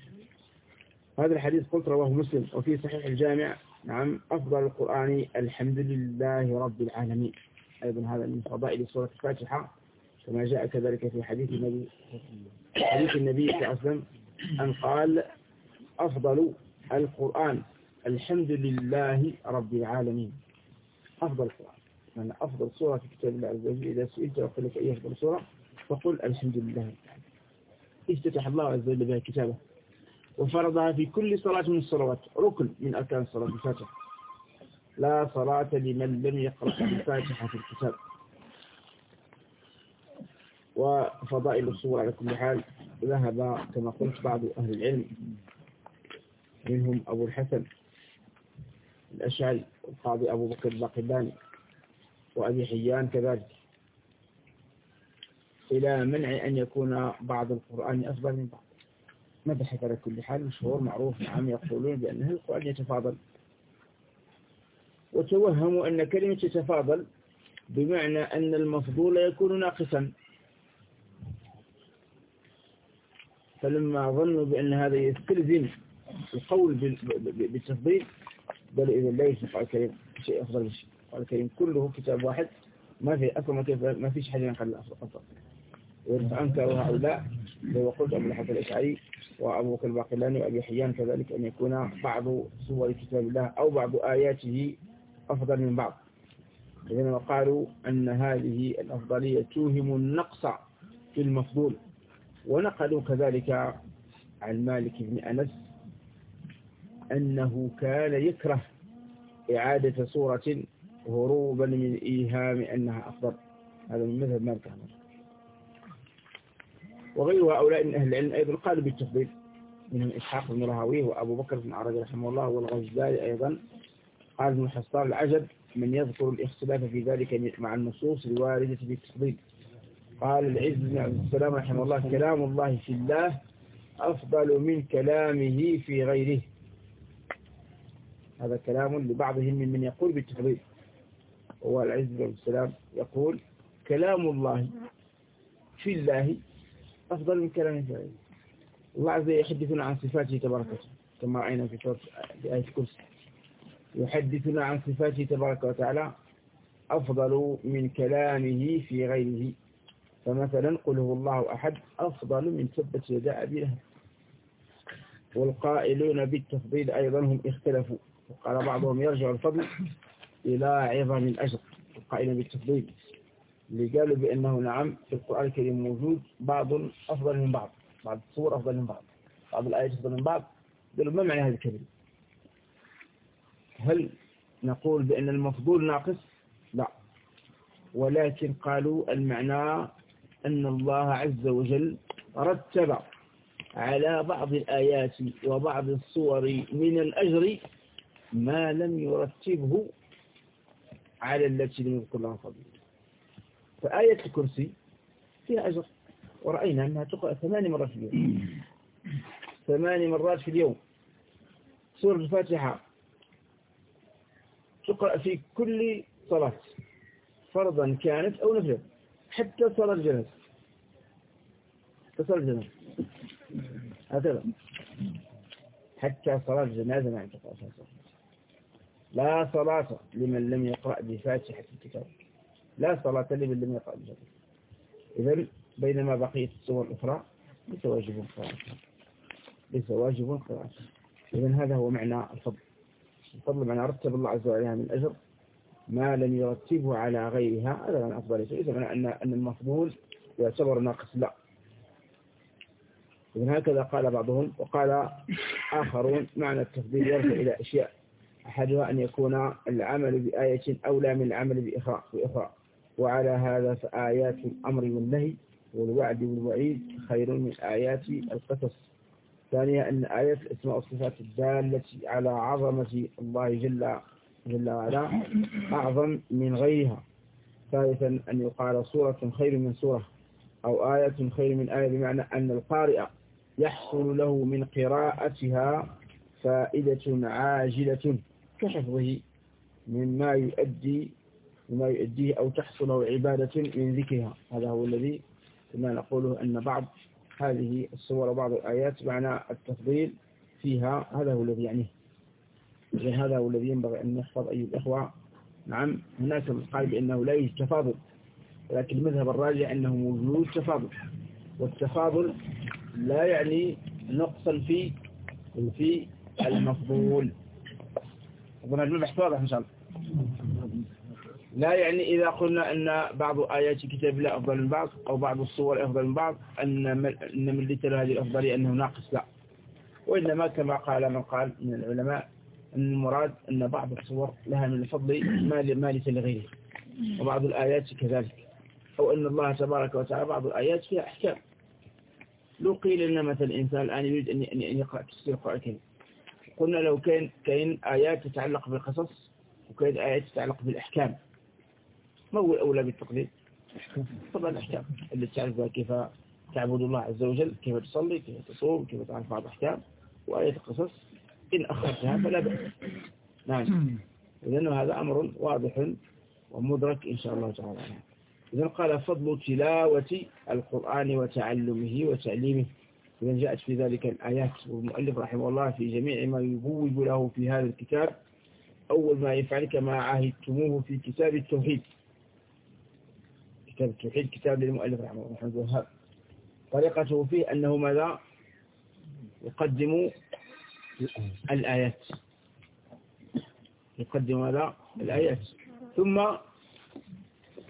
هذا الحديث قلت رواه مسلم وفي صحيح الجامع. نعم، أفضل القرآن الحمد لله رب العالمين. أيضا هذا من فضائل سورة الفاتحة كما جاء كذلك في حديث النبي حديث النبي صلى الله عليه وسلم أن قال أفضل القرآن الحمد لله رب العالمين. أفضل القرآن يعني أفضل سورة في كتاب الله عز وجل. إذا سئلت وقل لك أي أفضل سورة فقل الحمد لله. افتتح الله عز وجل بها كتابه وفرضها في كل صلاة من الصلوات، ركن من أركان الصلاة الفاتحة. لا صلاة لمن لم يقرأ الفاتحة في الكتاب. وفضائل الصور على كل حال ذهب كما قلت بعض أهل العلم منهم أبو الحسن الأشعري والقاضي أبو بكر الباقلاني وأبي حيان كذلك إلى منع أن يكون بعض القرآن أفضل من بعض. مدح على كل حال مشهور معروف. عام يقولون بأن القرآن يتفاضل، وتوهموا أن كلمة يتفاضل بمعنى أن المفضول يكون ناقصا، فلما ظنوا بأن هذا يستلزم القول بالتفضيل قالوا إذا لا يصح الكريم شيء أفضل من شيء. الكريم كله كتاب واحد، ما في أكثر ما فيش حاجة ينقل أفضل. وأنكروا هؤلاء لو قلت أبو الحسن الأشعري وأبو بكر الباقلاني وأبي حيان كذلك أن يكون بعض سور كتاب الله أو بعض آياته أفضل من بعض. إذن قالوا أن هذه الأفضلية توهم النقص في المفضول. ونقلوا كذلك عن مالك بن أنس أنه كان يكره إعادة سورة هروبا من إيهام أنها أفضل. هذا من مذهب مالك أحمد. وغير هؤلاء من أهل العلم أيضا قالوا بالتفضيل، منهم إسحاق بن راهويه وأبو بكر بن عربي رحمه الله والغزالي أيضا. قال ابن حصان العجب من يذكر الاختلاف في ذلك مع النصوص الواردة بالتفضيل. قال العز بن عبد السلام رحمه الله كلام الله في الله أفضل من كلامه في غيره. هذا كلام لبعضهم من من يقول بالتفضيل. هو العز بن عبد السلام يقول كلام الله في الله أفضل من كلامه في غيره. الله عز وجل يحدثنا عن صفاته تبارك وتعالى كما رأينا في آية الكرسي، يحدثنا عن صفاته تبارك وتعالى أفضل من كلامه في غيره. فمثلا قل هو الله أحد أفضل من تبت يدا أبي لهب. والقائلون بالتفضيل أيضا هم اختلفوا، وقال بعضهم يرجع الفضل إلى عظم الأجر. القائلون بالتفضيل اللي قالوا بأنه نعم في القرآن الكريم موجود بعض أفضل من بعض، بعض الصور أفضل من بعض، بعض الآيات أفضل من بعض. قالوا ما معنى هذا الكلام؟ هل نقول بأن المفضول ناقص؟ لا، ولكن قالوا المعنى أن الله عز وجل رتب على بعض الآيات وبعض الصور من الأجر ما لم يرتبه على التي لم يذكر لها فضل. فآية الكرسي فيها أجر، ورأينا أنها تقرأ ثمان مرات في اليوم، ثمان مرات في اليوم. سورة الفاتحة تقرأ في كل صلاة فرضا كانت أو نفلا، حتى صلاة الجنازة، حتى صلاة الجنازة هكذا، حتى صلاة الجنازة ما تقرأ فيها صلاة. لا صلاة لمن لم يقرأ بفاتحة الكتاب، لا صلاة لمن لم يقرأ بفاتحة. إذن بينما بقية الصور الأخرى ليس واجب قراءتها، ليس واجب قراءتها. إذن هذا هو معنى الفضل. الفضل معنى رتب الله عز وجل من الأجر ما لم يرتبه على غيرها، هذا من أفضل شيء. إذا معنى أن أن المفضول يعتبر ناقص، لا. إذن هكذا قال بعضهم. وقال آخرون معنى التفضيل يرجع إلى أشياء، أحدها أن يكون العمل بآية أولى من العمل بأخرى، وعلى هذا فآيات الأمر والنهي والوعد والوعيد خير من آيات القصص. ثانيا أن آيات الأسماء والصفات الدالة على عظمة الله جل جل وعلا أعظم من غيرها. ثالثا أن يقال سورة خير من سورة أو آية خير من آية، بمعنى أن القارئ يحصل له من قراءتها فائدة عاجلة كحفظه مما يؤدي مما يؤديه أو تحصل له عبادة من ذكرها. هذا هو الذي كنا نقوله أن بعض هذه الصور وبعض الآيات معنى التفضيل فيها، هذا هو الذي يعنيه. هذا هو الذي ينبغي أن نحفظ أيها الأخوة. نعم هناك من قال بأنه لا يوجد تفاضل، ولكن المذهب الراجع أنه موجود تفاضل، والتفاضل لا يعني نقصا في في المفضول. أظن هذا البحث واضح إن شاء الله. لا يعني إذا قلنا أن بعض آيات كتاب الله أفضل من بعض أو بعض الصور أفضل من بعض أن أن من لتر هذه الأفضلية أنه ناقص، لا. وإنما كما قال من قال من العلماء أن المراد أن بعض الصور لها من الفضل ما ليس لغيره، وبعض الآيات كذلك. أو أن الله تبارك وتعالى بعض الآيات فيها أحكام. لو قيل لنا مثل الإنسان الآن يريد أن يقرأ تفسير القرآن الكريم، قلنا لو كان كاين آيات تتعلق بالقصص وكاين آيات تتعلق بالأحكام، ما هو الأولى بالتقديم؟ طبعا الأحكام التي تعرف كيف تعبد الله عز وجل، كيف تصلي، كيف تصوم، كيف تعرف بعض الأحكام. وآيات القصص إن أخرتها فلا بأس. نعم، إذن هذا أمر واضح ومدرك إن شاء الله تعالى. إذن قال فضل تلاوة القرآن وتعلمه وتعليمه. إذن جاءت في ذلك الآيات، والمؤلف رحمه الله في جميع ما يبوب له في هذا الكتاب أول ما يفعل كما عاهدتموه في كتاب التوحيد. كتاب التوحيد كتاب للمؤلف رحمه الله. طريقته فيه أنه ماذا؟ يقدم الآيات، يقدم ماذا؟ الآيات، ثم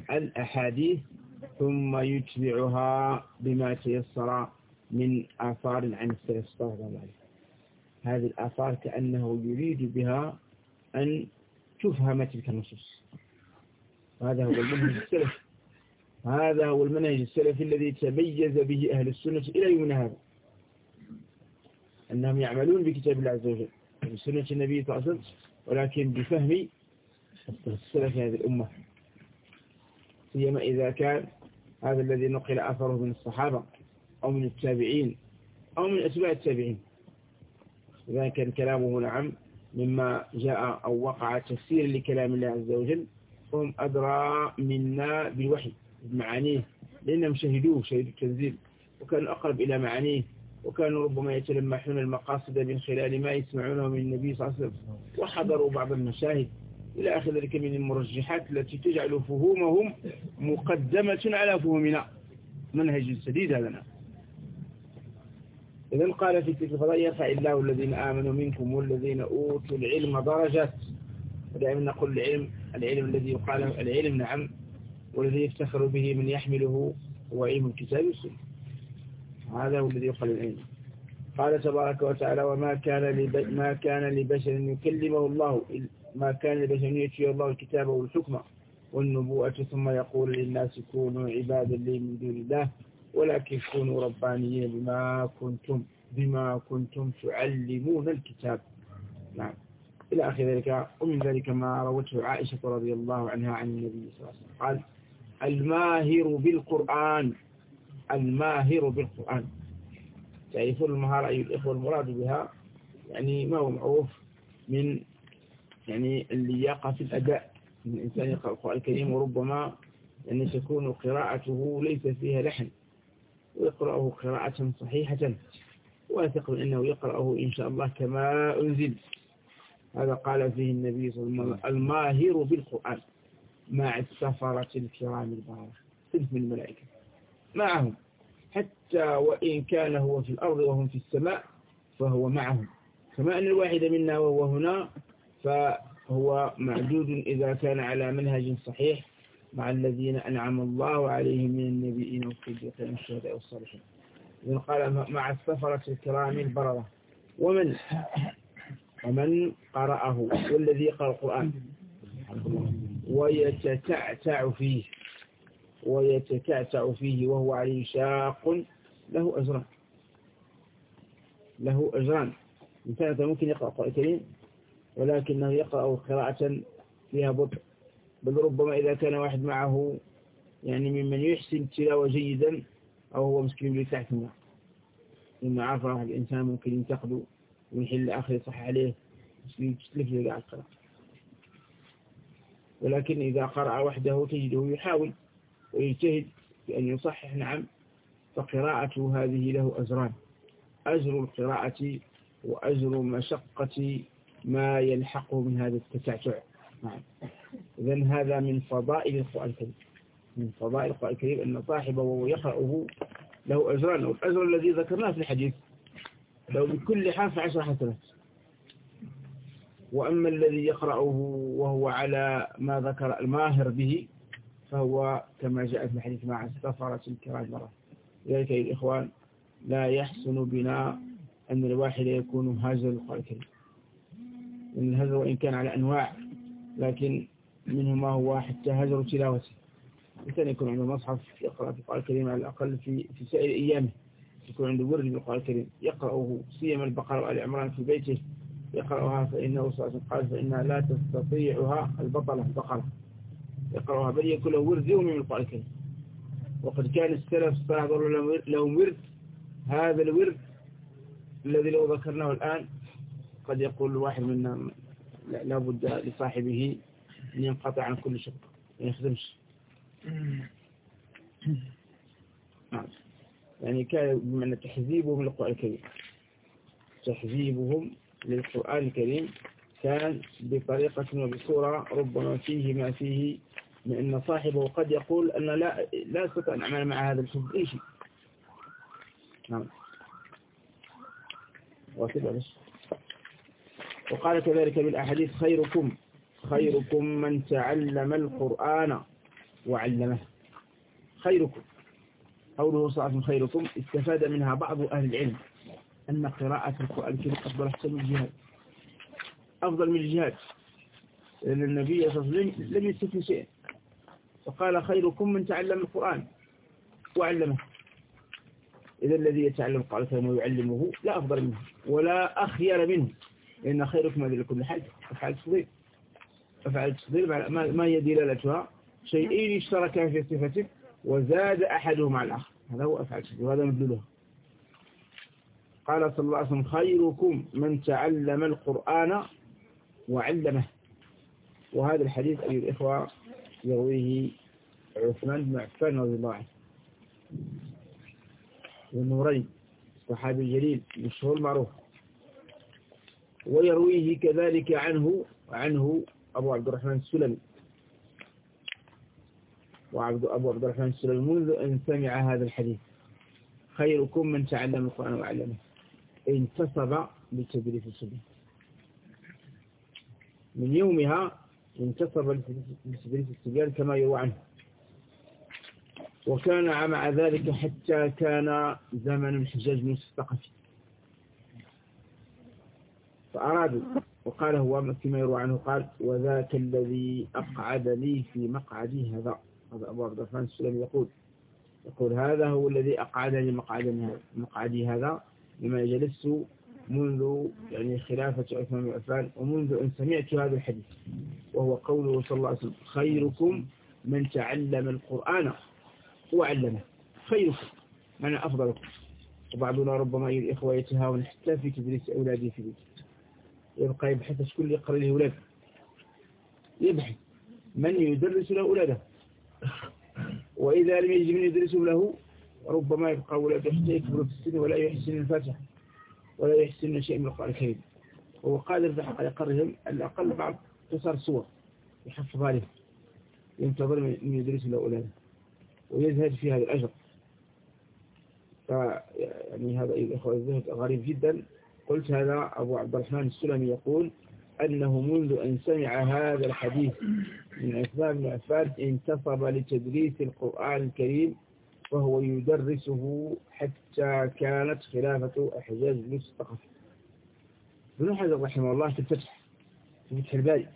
الأحاديث ثم يتبعها بما تيسر من آثار عن السلف صلى الله عليه. هذه الآثار كأنه يريد بها أن تفهم تلك النصوص. هذا هو المنهج السلفي، هذا هو المنهج السلفي الذي تميز به أهل السنة إلى يومنا هذا، أنهم يعملون بكتاب الله عز وجل وبسنة النبي صلى الله عليه وسلم، ولكن بفهم السلف هذه الأمة، سيما إذا كان هذا الذي نقل أثره من الصحابة أو من التابعين أو من أتباع التابعين. إذا كان كلامه نعم مما جاء أو وقع تفسير لكلام الله عز وجل، هم أدرى منا بالوحي بمعانيه، لأنهم شهدوه شهدوا التنزيل وكانوا أقرب إلى معانيه، وكانوا ربما يتلمحون المقاصد من خلال ما يسمعونه من النبي صلى الله عليه وسلم، وحضروا بعض المشاهد إلى آخر ذلك من المرجحات التي تجعل فهومهم مقدمة على فهومنا. منهج سديد هذا. إذن قال في تلك الفضاء: يرفع الله الذين آمنوا منكم والذين أوتوا العلم درجات. ودائما نقول العلم العلم الذي يقال العلم نعم، والذي يفتخر به من يحمله هو علم الكتاب والسنة، هذا هو الذي يقال العلم. قال تبارك وتعالى: وما كان لب... ما كان لبشر يكلمه الله ما كان لبشر يؤتيه الله الكتاب والحكمة والنبوءة ثم يقول للناس كونوا عبادا لي من دون الله ولكن كونوا ربانيين بما كنتم بما كنتم تعلمون الكتاب. نعم إلى آخر ذلك. ومن ذلك ما روته عائشة رضي الله عنها عن النبي صلى الله عليه وسلم قال: الماهر بالقرآن الماهر بالقرآن. تعرفون المهارة أيها الإخوة، المراد بها يعني ما هو معروف من يعني اللياقة في الأداء، من الإنسان يقرأ القرآن الكريم وربما يعني تكون قراءته ليس فيها لحن ويقرأه قراءة صحيحة ويثق أنه يقرأه إن شاء الله كما أنزل. هذا قال فيه النبي صلى الله عليه وسلم: الماهر بالقرآن مع السفرة الكرام البررة. صنف من الملائكة معهم، حتى وإن كان هو في الأرض وهم في السماء فهو معهم، كما أن الواحد منا وهو هنا فهو معدود إذا كان على منهج صحيح مع الذين أنعم الله عليهم من النبيين والصديقين والشهداء والصالحين. إذن قال: مع السفرة الكرام البررة. ومن ومن قرأه والذي يقرأ القرآن ويتتعتع فيه ويتتعتع فيه وهو عليه شاق له أجران له أجران مثلا ممكن يقرأ القرآن الكريم ولكنه يقرأ قراءة فيها بطء، بل ربما إذا كان واحد معه يعني ممن يحسن التلاوة جيدا أو هو مسكين لتحتنا، إن عارف واحد الإنسان ممكن ينتقده ويحل آخر صح عليه يتلف له على القراءة، ولكن إذا قرأ وحده تجده يحاول ويجتهد في أن يصحح نعم، فقراءته هذه له أجران: أجر القراءة وأجر مشقة ما يلحقه من هذا التتعتع. نعم. إذن هذا من فضائل القرآن الكريم، من فضائل القرآن الكريم أن صاحبه وهو يقرأه له أجران، والأجر الذي ذكرناه في الحديث لو بكل حرف عشر حسنات. وأما الذي يقرأه وهو على ما ذكر الماهر به فهو كما جاء في الحديث مع السفرة الكرام مرة. لذلك يا الإخوان لا يحسن بنا أن الواحد يكون هاجر القرآن الكريم، إن الهجر وإن كان على أنواع لكن منه ما هو حتى هجر تلاوته. الإنسان يكون عنده مصحف يقرأ في القرآن الكريم على الأقل في في سائر أيامه، يكون عنده ورد بالقرآن الكريم يقرأه، سيما البقرة وآل عمران في بيته يقرأها، فإنه صلى الله عليه وسلم قال: فإنها لا تستطيعها البطلة البقرة، يقرأها بل يكون له ورد يومي من القرآن الكريم. وقد كان السلف الصالح لهم ورد، هذا الورد الذي لو ذكرناه الآن قد يقول الواحد منا لا بد لصاحبه أن ينقطع عن كل شيء ما يخدمش. يعني كان بمعنى تحذيبهم للقرآن الكريم، تحذيبهم للقرآن الكريم كان بطريقة وبصورة ربما فيه ما فيه من أن صاحبه قد يقول أن لا لا أستطيع أن أعمل مع هذا الحفظ أي شيء. نعم. وقال كذلك بالأحاديث: خيركم خيركم من تعلم القرآن وعلمه. خيركم قوله صلى الله عليه وسلم خيركم استفاد منها بعض أهل العلم أن قراءة القرآن الكريم أفضل أحسن من الجهاد، أفضل من الجهاد، لأن النبي صلى الله عليه وسلم لم يستثني شيئا، وقال خيركم من تعلم القرآن وعلمه. إذا الذي يتعلم القرآن الكريم ويعلمه لا أفضل منه ولا أخير منه، لأن خيركم هذه لكل حاجة. أفعال تفضيل، أفعال تفضيل ما هي دلالتها؟ شيئين اشتركا في صفته وزاد أحدهما على الآخر، هذا هو أفعال تفضيل وهذا مدلولها. قال صلى الله عليه وسلم خيركم من تعلم القرآن وعلمه. وهذا الحديث أيها الإخوة يرويه عثمان بن عفان رضي الله عنه والنورين الصحابي الجليل مشهور معروف، ويرويه كذلك عنه عنه أبو عبد الرحمن السلمي، وعبد أبو عبد الرحمن السلمي منذ أن سمع هذا الحديث خيركم من تعلم القرآن وعلمه انتصب لتدريس السنة، من يومها انتصب لتدريس السبيان كما يروى عنه. وكان مع ذلك حتى كان زمن الحجاج بن الثقفي فأرادوا، وقال هو كما يروى عنه قال وذاك الذي أقعد لي في مقعدي هذا. هذا أبو عبد الرحمن السلمي يقول يقول هذا هو الذي أقعدني مقعدي هذا لما جلست منذ يعني خلافة عثمان بن عفان ومنذ أن سمعت هذا الحديث، وهو قوله صلى الله عليه وسلم خيركم من تعلم القرآن وعلمه. خيركم من أفضلكم. وبعضنا ربما الإخوة يتهاون حتى في تدريس أولاده في بيت، يبقى يبحث كل يقرأ له أولاده، يبحث من يدرس له أولاده، وإذا لم يجد من يدرسه له ربما يبقى أولاده حتى يكبروا في السن ولا يحسن الفاتحة ولا يحسن شيء من القرآن الكريم، وهو قادر بحق يقرهم الأقل بعض قصار صور يحفظها له، ينتظر من يدرس له أولاده ويزهد في هذا الأجر. يعني هذا الإخوة الزهد غريب جدا. قلت هذا أبو عبد الرحمن السلمي يقول أنه منذ أن سمع هذا الحديث من عثمان بن عفان انتصب لتدريس القرآن الكريم وهو يدرسه حتى كانت خلافة الحجاج بن الثقفي. ابن حجر رحمه الله في الفتح في فتح الباري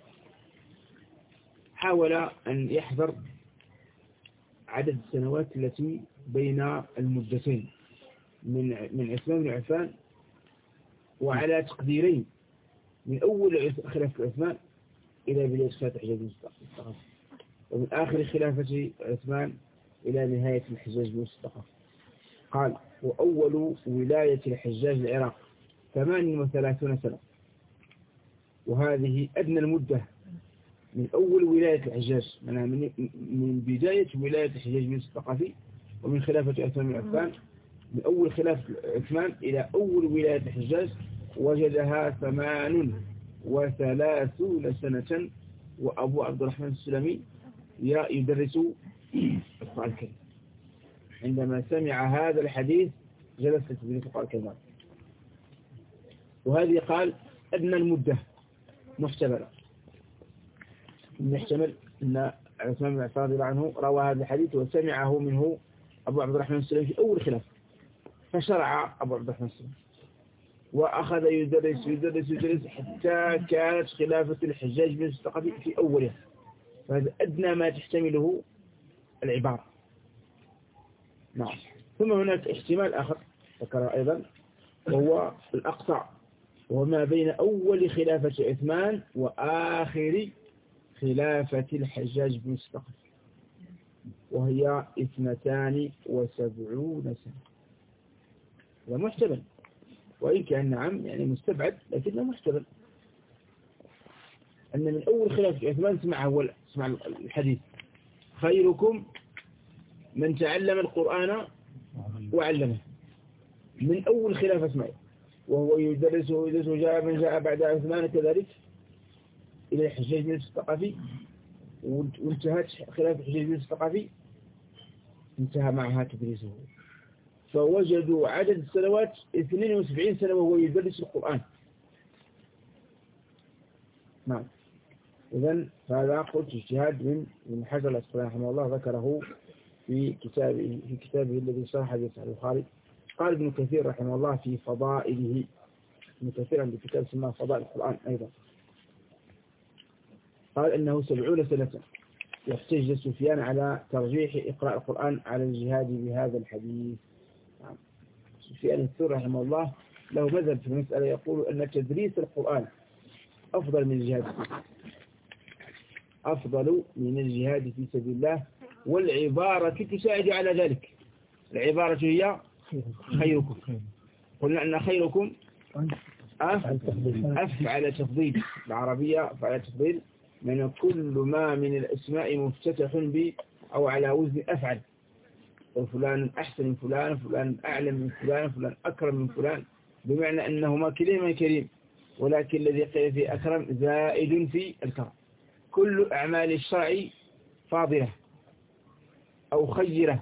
حاول أن يحذر عدد السنوات التي بين المدتين من من عثمان بن عفان، وعلى تقديرين من أول خلافة عثمان إلى بداية خلافة الحجاج بن الثقفي، ومن آخر خلافة عثمان إلى نهاية الحجاج بن الثقفي. قال وأول ولاية الحجاج العراق ثمان وثلاثون سنة، وهذه أدنى المدة من أول ولاية الحجاج، من من بداية ولاية الحجاج بن الثقفي ومن خلافة عثمان بن عفان، من أول خلافة عثمان إلى أول ولاية الحجاج وجدها ثمان وثلاثون سنة، وأبو عبد الرحمن السلمي يدرس القرآن الكريم. عندما سمع هذا الحديث جلس لتدريس القرآن الكريم، وهذه قال أدنى المدة محتملة. نحتمل أن عثمان بن عفان رضي الله عنه روى هذا الحديث وسمعه منه أبو عبد الرحمن السلمي في أول خلافة، فشرع أبو عبد الرحمن السلمي وأخذ يدرس يدرس يدرس حتى كانت خلافة الحجاج بن الثقفي في أولها، فهذا أدنى ما تحتمله العبارة. نعم. ثم هناك احتمال آخر ذكر أيضا وهو الأقصى، وما بين أول خلافة عثمان وآخر خلافة الحجاج بن الثقفي، وهي اثنتان وسبعون سنة. هذا محتمل، وإن كان نعم يعني مستبعد لكنه محتمل، أن من أول خلافة عثمان سمع أول سمع الحديث خيركم من تعلم القرآن وعلمه، من أول خلافة اسماعيل، وهو يدرسه ويدرسه جاء من جاء بعد عثمان كذلك إلى الحجاج بن الثقفي، وانتهت خلافة الحجاج بن الثقفي انتهى معها تدريسه، فوجدوا عدد السنوات اثنين وسبعين سنة وهو يدرس القرآن. نعم. إذن هذا قلت اجتهاد من ابن حجر العسقلاني رحمه الله، ذكره في كتابه في كتابه الذي شرح به صحيح البخاري. قال ابن كثير رحمه الله في فضائله، ابن كثير عنده كتاب اسمه فضائل القرآن أيضا، قال إنه سبعون سنة يحتج سفيان على ترجيح إقراء القرآن على الجهاد بهذا الحديث. سفيان الثوري رحمه الله له مذهب في المسألة، يقول أن تدريس القرآن أفضل من الجهاد أفضل من الجهاد في سبيل الله، والعبارة تساعد على ذلك. العبارة هي خيركم، قلنا أن خيركم أفعل تفضيل، العربية أفعل تفضيل، من كل ما من الأسماء مفتتح ب أو على وزن أفعل، وفلان أحسن من فلان، فلان أعلم من فلان، فلان أكرم من فلان، بمعنى أنهما كليما كريم، ولكن الذي قيل في أكرم زائد في الكرم. كل أعمال الشرع فاضلة أو خيرة،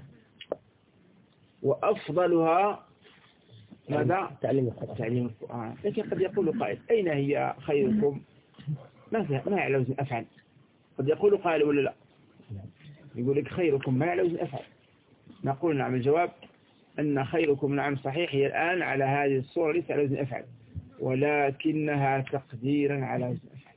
وأفضلها ماذا؟ تعليم القرآن. تعليم القرآن. لكن قد يقول قائل أين هي خيركم؟ ما ما على وزن أفعل. قد يقول قائل ولا لا؟ يقول لك خيركم ما على وزن أفعل. نقول نعم، الجواب أن خيركم نعم صحيح هي الآن على هذه الصورة ليس على وزن أفعل، ولكنها تقديرا على وزن أفعل.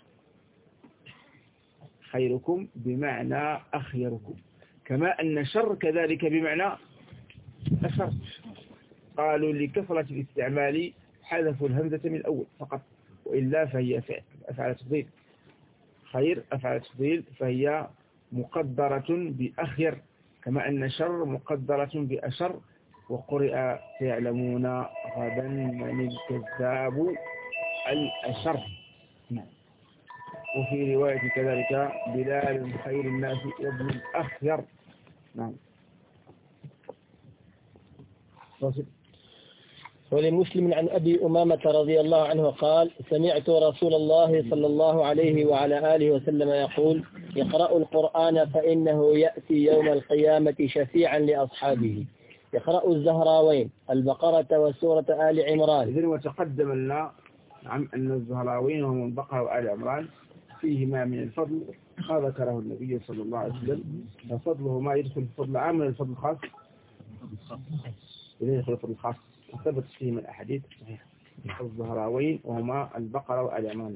خيركم بمعنى أخيركم، كما أن شر كذلك بمعنى أشر. قالوا لكثرة الاستعمال حذفوا الهمزة من الأول فقط، وإلا فهي أفعل تفضيل. خير أفعل تفضيل فهي مقدرة بأخير، كما أن شر مقدرة بأشر. وقرئ سيعلمون غدا من الكذاب الأشر. وفي رواية كذلك بلال خير الناس وابن الأخير. نعم. ولمسلم عن أبي أمامة رضي الله عنه قال: سمعت رسول الله صلى الله عليه وعلى آله وسلم يقول: اقرأوا القرآن فإنه يأتي يوم القيامة شفيعا لأصحابه. يقرأ الزهراوين البقرة وسورة آل عمران. إذن وتقدم لنا نعم أن الزهراوين وهم البقرة وآل عمران فيهما من الفضل ما ذكره النبي صلى الله عليه وسلم، ففضله ما يدخل في الفضل العام من الفضل الخاص، إذن يدخل الفضل الخاص وثبت فيه من الأحاديث الصحيحة. الزهراوين وهما البقرة وآل عمران.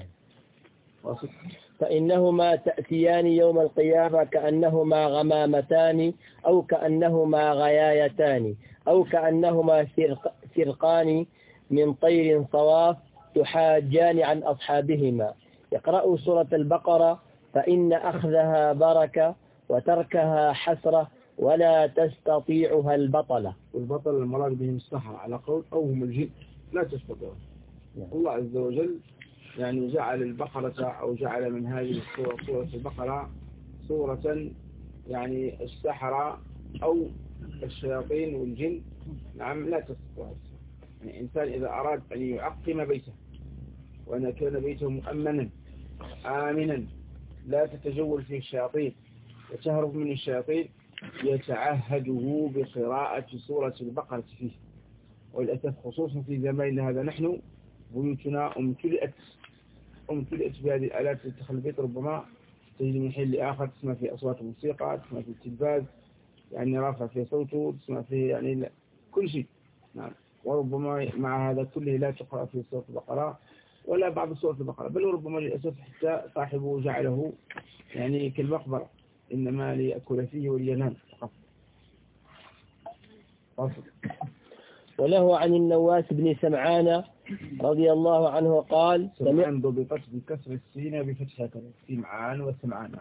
فإنهما تأتيان يوم القيامة كأنهما غمامتان أو كأنهما غيايتان أو كأنهما سرقان من طير صواف تحاجان عن أصحابهما. يقرأ سورة البقرة فإن أخذها بركة وتركها حسرة ولا تستطيعها البطلة. والبطل المراد بهم السحرة على قول أو هم الجن لا تستطيعون. الله عز وجل يعني جعل البقرة أو جعل من هذه الصورة صورة البقرة صورة يعني السحرة أو الشياطين والجن نعم لا تستطيع. يعني إنسان إذا أراد أن يعقم بيته وأن كان بيته مؤمنا آمنا لا تتجول فيه الشياطين وتهرب من الشياطين يتعهده بقراءة سورة البقرة فيه. وللأسف خصوصا في زماننا هذا نحن بيوتنا امتلئت امتلئت بهذه الآلات التي تدخل البيت، ربما تجد من حين لآخر تسمع فيه أصوات الموسيقى، تسمع فيه التلفاز يعني رافع فيه صوته، تسمع فيه يعني كل شيء. نعم. وربما مع هذا كله لا تقرأ فيه سورة البقرة ولا بعض سورة البقرة، بل ربما للأسف حتى صاحبه جعله يعني كالمقبرة إنما ليأكل فيه ولينام فقط. وله عن النواس بن سمعان رضي الله عنه قال: سمعان ضبطت بكسر السين بفتحها سمعان وسمعان.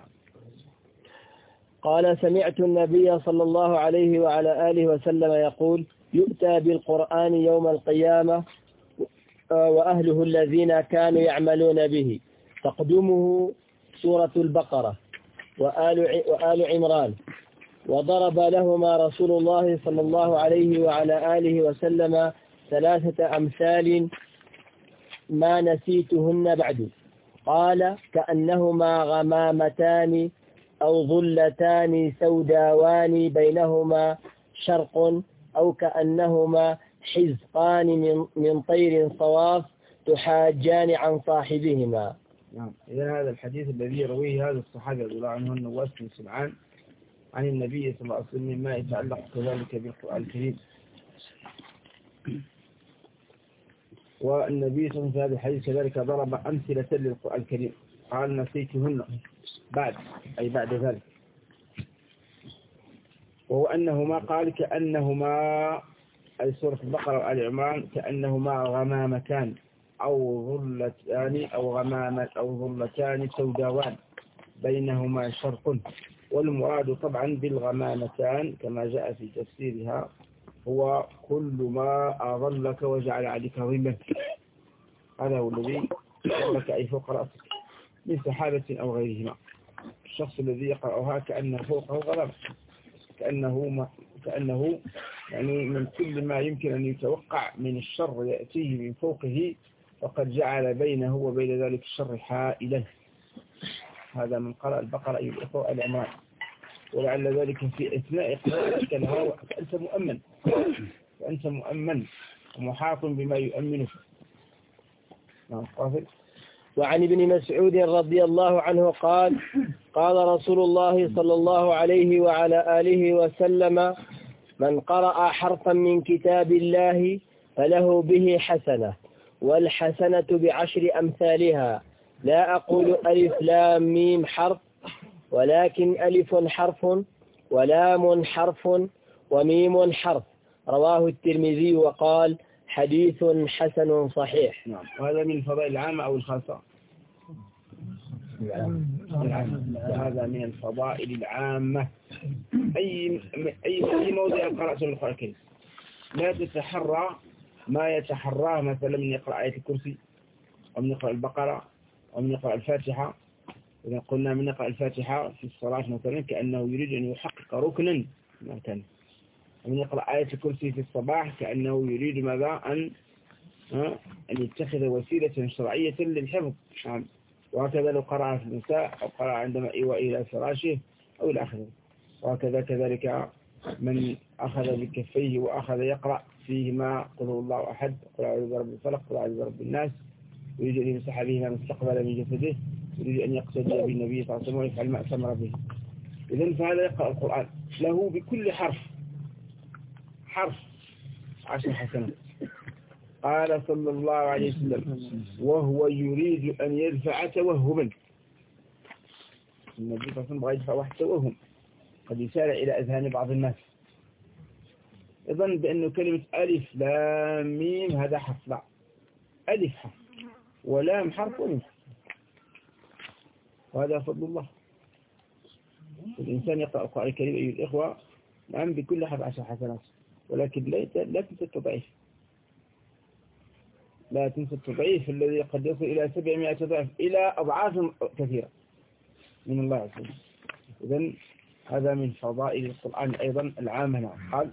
قال: سمعت النبي صلى الله عليه وعلى آله وسلم يقول: يؤتى بالقرآن يوم القيامة وأهله الذين كانوا يعملون به، تقدمه سورة البقرة وآل, وآل عمران. وضرب لهما رسول الله صلى الله عليه وعلى آله وسلم ثلاثة أمثال ما نسيتهن بعد. قال: كأنهما غمامتان أو ظلتان سوداوان بينهما شرق أو كأنهما حزقان من, من طير صواف تحاجان عن صاحبهما. نعم. إذا هذا الحديث الذي يرويه هذا الصحابي رضي الله عنه النواس بن سمعان عن النبي صلى الله عليه وسلم مما يتعلق كذلك بالقرآن الكريم. والنبي صلى الله عليه وسلم في هذا الحديث كذلك ضرب أمثلة للقرآن الكريم قال نسيتهن بعد أي بعد ذلك، وهو أنهما قال كأنهما أي سورة البقرة وآل عمران كأنهما غمامتان أو ظلتان أو غمامة أو ظلتان سوداوان بينهما شرق، والمراد طبعا بالغمامتان كما جاء في تفسيرها هو كل ما أظلك وجعل عليك ظلا، هذا هو الذي أظلك أي فوق رأسك من سحابة أو غيرهما. الشخص الذي يقرأها كأنه فوقه غمامة، كأنه ما كأنه يعني من كل ما يمكن أن يتوقع من الشر يأتيه من فوقه فقد جعل بينه وبين ذلك الشر حائلا. هذا من قراءة البقرة أي الإخوة العمران، ولعل ذلك في أثناء قراءتك لها فأنت مؤمن فأنت مؤمن ومحاط بما يؤمنك. نعم قافل. وعن ابن مسعود رضي الله عنه قال قال رسول الله صلى الله عليه وعلى آله وسلم من قرأ حرفا من كتاب الله فله به حسنة والحسنة بعشر أمثالها لا أقول ألف لام ميم حرف ولكن ألف حرف ولام حرف وميم حرف. رواه الترمذي وقال حديث حسن صحيح. نعم. وهذا من الفضائل العامة أو الخاصة؟ هذا من الفضائل العامة. أي أي موضع قرأت القرآن الكريم لا تتحرى ما يتحراه مثلا من يقرأ آية الكرسي أو من يقرأ البقرة أو من يقرأ الفاتحة. إذا قلنا من يقرأ الفاتحة في الصلاة مثلا كأنه يريد أن يحقق ركنا مثلا، ومن يقرأ آية الكرسي في الصباح كأنه يريد ماذا أن أن يتخذ وسيلة شرعية للحفظ. وهكذا لو قرأ في المساء أو قرأ عندما إيواء إلى فراشه أو إلى آخره. وهكذا كذلك من أخذ بكفيه وأخذ يقرأ فيهما قل هو الله أحد قل أعوذ برب الفلق قل أعوذ برب الناس يريد أن يمسح بهما مستقبل من جسده يريد أن يقتدي بالنبي صلى الله عليه وسلم ويفعل ما أمر به. إذن فهذا يقرأ القرآن له بكل حرف حرف عشر حسنات. قال صلى الله عليه وسلم وهو يريد أن يدفع توهما. النبي صلى الله عليه وسلم بغى يدفع واحد توهم قد يسارع إلى أذهان بعض الناس يظن بأنه كلمة ألف لام ميم هذا حرف. لا، ألف حرف ولام حرف وميم حرف، وهذا فضل الله. الإنسان يقرأ القرآن الكريم أيها الإخوة نعم بكل حرف عشر حسنات، ولكن لا تنسى التضعيف، لا تنسى التضعيف الذي قد يصل إلى سبعمائة ضعف إلى أضعاف كثيرة من الله عز وجل. إذن هذا من فضائل القرآن أيضا العامة. قال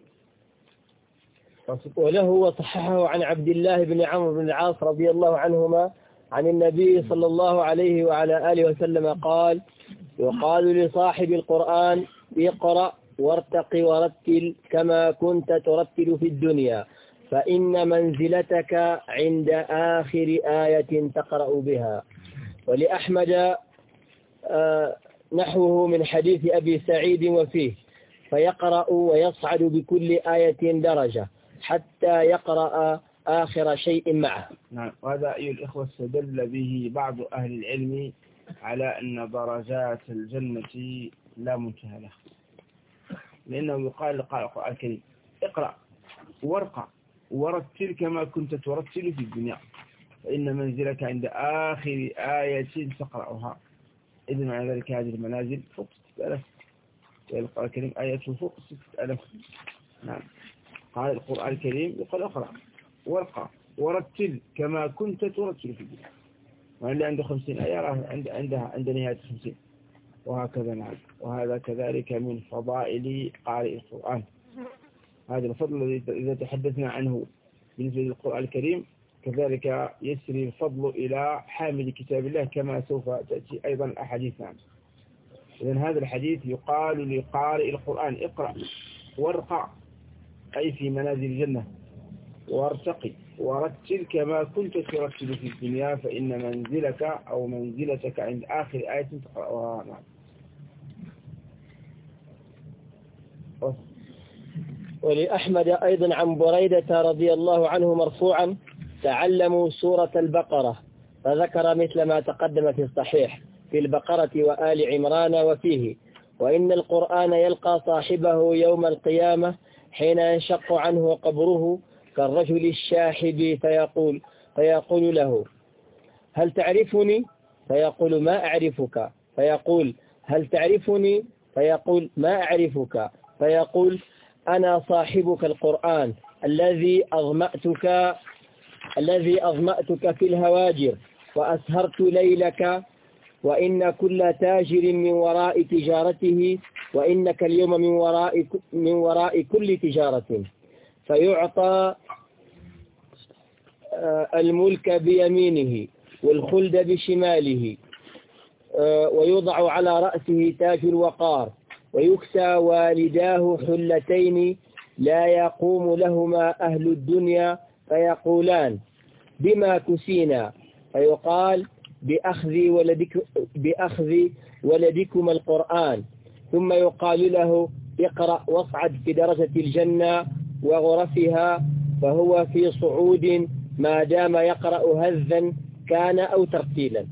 وله وصححه عن عبد الله بن عمرو بن العاص رضي الله عنهما عن النبي صلى الله عليه وعلى آله وسلم قال يقال لصاحب القرآن اقرأ وارتق ورتل كما كنت ترتل في الدنيا فإن منزلتك عند آخر آية تقرأ بها. ولأحمد آه نحوه من حديث أبي سعيد وفيه فيقرأ ويصعد بكل آية درجة حتى يقرأ آخر شيء معه. نعم. وهذا أيها الإخوة استدل به بعض أهل العلم على أن درجات الجنة لا منتهى لها، لأنه يقال لقاء القرآن الكريم اقرأ وارقع ورتل كما كنت ترتل في الدنيا فإن منزلك عند آخر آية تقرأها. إذن معنى ذلك هذه المنازل فوق ستة ألاف. القرآن الكريم آياته فوق ستة ألاف. نعم. قال القرآن الكريم يقول اقرأ وارقع ورتل كما كنت ترتل في الدنيا، واللي عنده خمسين آية عند عندها عند نهاية خمسين. وهكذا. نعم. وهذا كذلك من فضائل قارئ القرآن. هذا الفضل الذي إذا تحدثنا عنه بالنسبة للقرآن الكريم كذلك يسري الفضل إلى حامل كتاب الله كما سوف تأتي أيضا الأحاديث. نعم. إذن هذا الحديث يقال لقارئ القرآن اقرأ وارقع أي في منازل الجنة وارتقي ورتل كما كنت ترتل في الدنيا فإن منزلك أو منزلتك عند آخر آية تقرأها. نعم. ولأحمد أيضا عن بريدة رضي الله عنه مرفوعا: تعلموا سورة البقرة، فذكر مثل ما تقدم في الصحيح في البقرة وآل عمران وفيه: وإن القرآن يلقى صاحبه يوم القيامة حين ينشق عنه قبره كالرجل الشاحب فيقول, فيقول له: هل تعرفني؟ فيقول: ما أعرفك. فيقول: هل تعرفني؟ فيقول: ما أعرفك. فيقول: أنا صاحبك القرآن الذي أظمأتك الذي أظمأتك في الهواجر وأسهرت ليلك، وإن كل تاجر من وراء تجارته، وإنك اليوم من وراء من وراء كل تجارة. فيعطى الملك بيمينه والخلد بشماله، ويوضع على رأسه تاج الوقار، ويكسى والداه حلتين لا يقوم لهما أهل الدنيا، فيقولان: بما كسينا؟ فيقال: بأخذ ولدك بأخذ ولدكما القرآن. ثم يقال له: اقرأ واصعد في درجة الجنة وغرفها، فهو في صعود ما دام يقرأ هذا كان أو ترتيلا.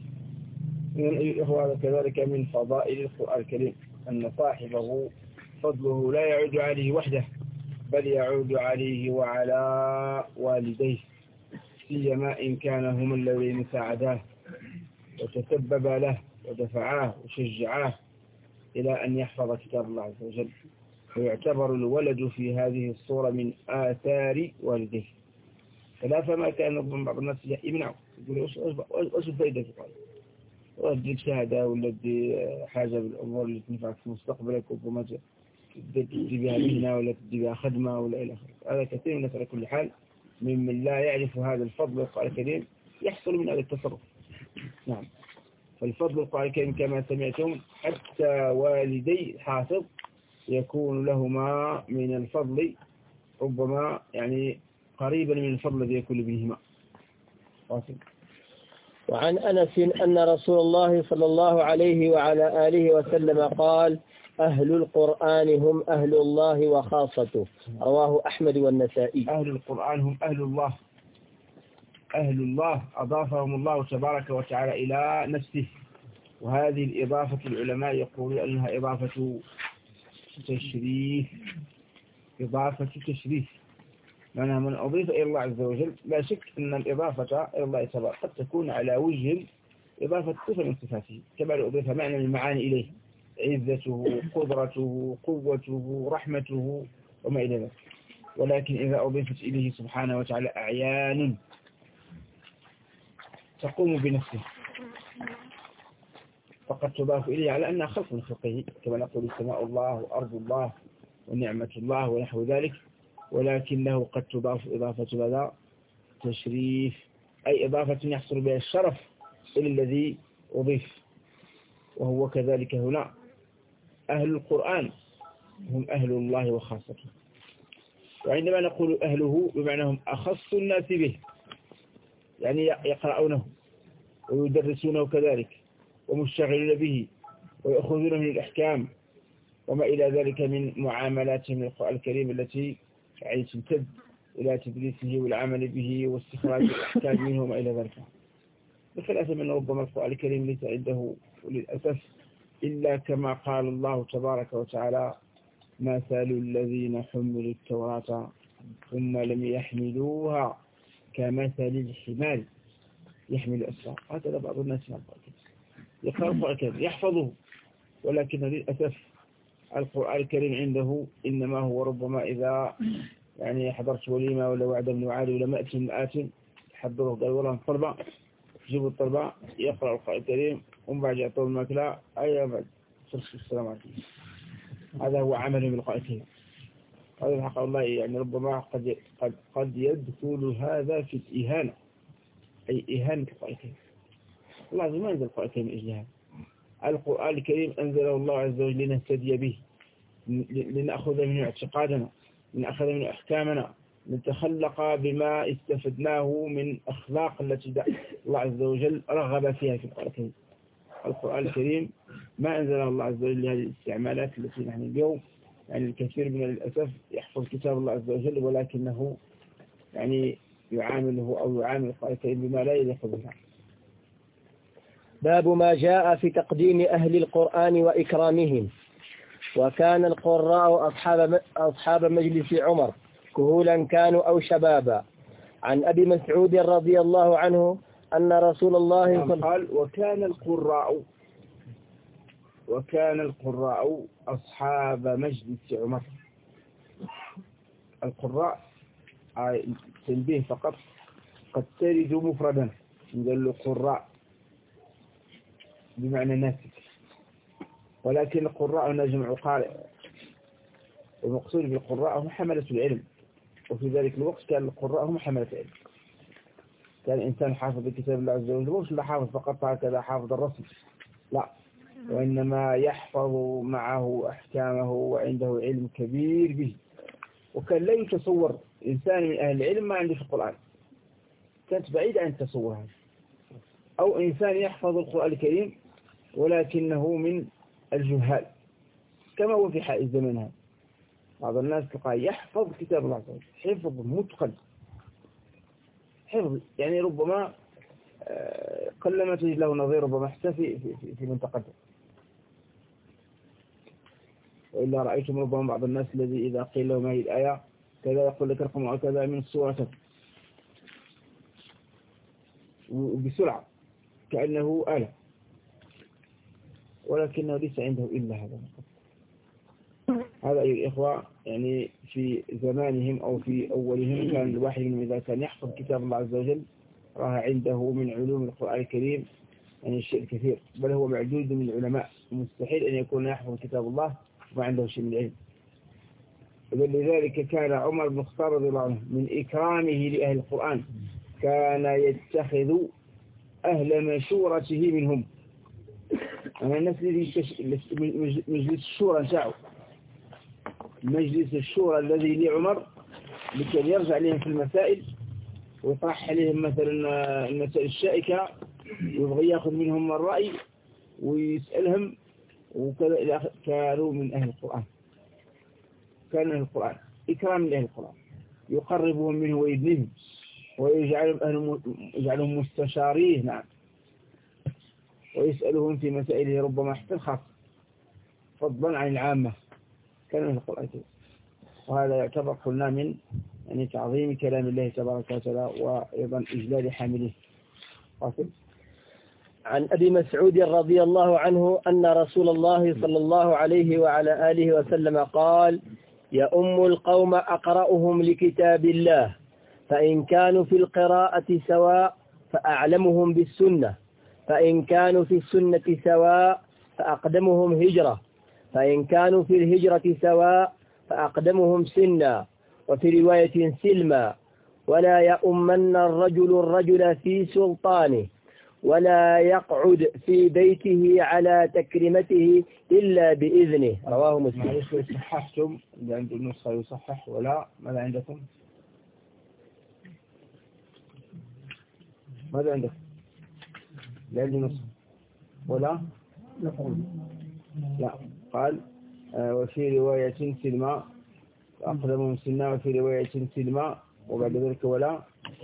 هذا كذلك من فضائل القرآن الكريم أن صاحبه فضله لا يعود عليه وحده، بل يعود عليه وعلى والديه، سيما إن كان هم الذين ساعداه وتسبب له ودفعاه وشجعاه إلى أن يحفظ كتاب الله عز وجل. ويعتبر الولد في هذه الصورة من آثار والديه. خلافة ما كان بعض الناس يمنعوا، يقولوا وش الفائدة في قال وديك شهادة ولا دي حاجة بالأمور اللي تنفعك في مستقبلك، وما تدي بها مهنة ولا تدي بها خدمة ولا إلى آخره. هذا كثير من الناس على كل حال ممن لا يعرف هذا الفضل القرآن الكريم يحصل من هذا التصرف. نعم. فالفضل القرآن الكريم كما سمعتم حتى والدي الحافظ يكون لهما من الفضل ربما يعني قريبا من الفضل الذي يكون لابنهما. واصل. وعن أنس أن رسول الله صلى الله عليه وعلى آله وسلم قال: أهل القرآن هم أهل الله وخاصته. رواه أحمد والنسائي. أهل القرآن هم أهل الله، أهل الله أضافهم الله تبارك وتعالى إلى نفسه. وهذه الإضافة العلماء يقولون أنها إضافة تشريف، إضافة تشريف، معناها من أضيف إلى الله عز وجل. لا شك أن الإضافة إلى الله تبارك قد تكون على وجه إضافة صفة من صفاته، كما لو أضيف معنى من المعاني إليه: عزته، قدرته، قوته، رحمته وما إلى ذلك. ولكن إذا أضيفت إليه سبحانه وتعالى أعيان تقوم بنفسه فقد تضاف إليه على أنها خلق من خلقه، كما نقول السماء الله وأرض الله ونعمة الله ونحو ذلك. ولكنه قد تضاف إضافة هذا تشريف، أي إضافة يحصل بها الشرف إلى الذي أضيف. وهو كذلك هنا. أهل القرآن هم أهل الله وخاصته. وعندما نقول أهله بمعنى هم أخص الناس به، يعني يقرؤونه ويدرسونه كذلك ومشتغلون به ويأخذون من الأحكام وما إلى ذلك من معاملاتهم القرآن الكريم التي يعني تمتد إلى تدريسه والعمل به واستخراج الأحكام منه وما إلى ذلك. بخلاف من ربما القرآن الكريم ليس عنده للأسف إلا كما قال الله تبارك وتعالى: مثل الذين حملوا التوراة ثم لم يحملوها كمثل الحمار يحمل أسفار. هكذا بعض الناس يقرأ القرآن الكريم يحفظه، ولكن للأسف القرآن الكريم عنده إنما هو ربما إذا يعني حضرت وليمة ولا وعد من وعالي ولا مأتي من آت حضره قال والله الطلبة جيبوا الطلبة يقرأ القرآن الكريم ومن بعد يعطوه الماكلة أي بعد فرش السلام عليكم. هذا هو عمله بالقرآن الكريم. هذا الحق الله يعني ربما قد قد قد يدخل هذا في الإهانة، أي إهانة القرآن الكريم. الله ما أنزل القرآن الكريم إجهاد. القرآن الكريم أنزله الله عز وجل لنهتدي به، لنأخذ منه اعتقادنا، لنأخذ منه أحكامنا، نتخلق بما استفدناه من أخلاق التي الله عز وجل رغب فيها في القرآن الكريم. القرآن الكريم ما أنزل الله عز وجل لهذه الاستعمالات التي نحن اليوم يعني الكثير من الأسف يحفظ كتاب الله عز وجل ولكنه يعني يعامله أو يعامل القرآن الكريم بما لا يليق به. باب ما جاء في تقديم أهل القرآن وإكرامهم. وكان القراء أصحاب أصحاب مجلس عمر كهولا كانوا أو شبابا. عن أبي مسعود رضي الله عنه أن رسول الله صلى قال وكان القراء وكان القراء أصحاب مجلس عمر. القراء تنبيه فقط قد ترد مفردا نقول قراء بمعنى ناسك، ولكن القراء نجمع قارئ، والمقصود بالقراء هم حملة العلم. وفي ذلك الوقت كان القراء هم حملة العلم، كان الإنسان حافظ الكتاب الله عز وجل مش لا حافظ فقط هكذا حافظ الرسم، لا، وإنما يحفظ معه أحكامه وعنده علم كبير به. وكان لا يتصور إنسان من أهل العلم ما عنده في القرآن، كانت بعيدة عن تصورها. أو إنسان يحفظ القرآن الكريم ولكنه من الجهال كما هو في حال الزمن هذا. بعض الناس تلقاه يحفظ كتاب الله عز وجل حفظ متقن، حفظ يعني ربما قلما تجد له نظير، ربما احتفي في, في, في من تقدم. وإلا رأيتم ربما بعض الناس الذي إذا قيل له ما هي الآية كذا يقول لك رقم كذا من السورة وبسرعة كأنه آلة، ولكنه ليس عنده إلا هذا. هذا أيها الإخوة يعني في زمانهم أو في أولهم كان الواحد منهم إذا كان يحفظ كتاب الله عز وجل راه عنده من علوم القرآن الكريم يعني الشيء الكثير، بل هو معدود من العلماء. مستحيل أن يكون يحفظ كتاب الله وما عنده شيء من العلم. ولذلك كان عمر بن الخطاب رضي الله عنه من إكرامه لأهل القرآن كان يتخذ أهل مشورته منهم. أنا الناس الذي مجلس الشورى نتاعو، مجلس الشورى الذي لعمر لكي يرجع لهم في المسائل ويطرح عليهم مثلا المسائل الشائكة ويبغي يأخذ منهم الرأي ويسألهم، وكذا كانوا من أهل القرآن. كان أهل القرآن إكرام لأهل القرآن، يقربهم منه ويدنهم ويجعلهم مستشاريه، نعم، ويسألهم في مسائله ربما حتى الخاص فضلا عن العامة. كان أهل القرآن كذا. وهذا يعتبر قلنا من يعني تعظيم كلام الله تبارك وتعالى وأيضا إجلال حامله. قاسم. عن أبي مسعود رضي الله عنه أن رسول الله صلى الله عليه وعلى آله وسلم قال: يؤم القوم أقرأهم لكتاب الله، فإن كانوا في القراءة سواء فأعلمهم بالسنة، فإن كانوا في السنة سواء فأقدمهم هجرة، فإن كانوا في الهجرة سواء فأقدمهم سنا، وفي رواية سلما. ولا يؤمن الرجل الرجل في سلطانه، ولا يقعد في بيته على تكريمته إلا بإذنه. رواه مسلم. معلش صححتم اللي عنده النسخة يصحح، ولا ماذا عندكم؟ ماذا عندكم؟ اللي عنده نسخة ولا؟ لا، قال آه وفي رواية سلمى أقدمهم سنا، وفي رواية سلمى، وبعد ذلك ولا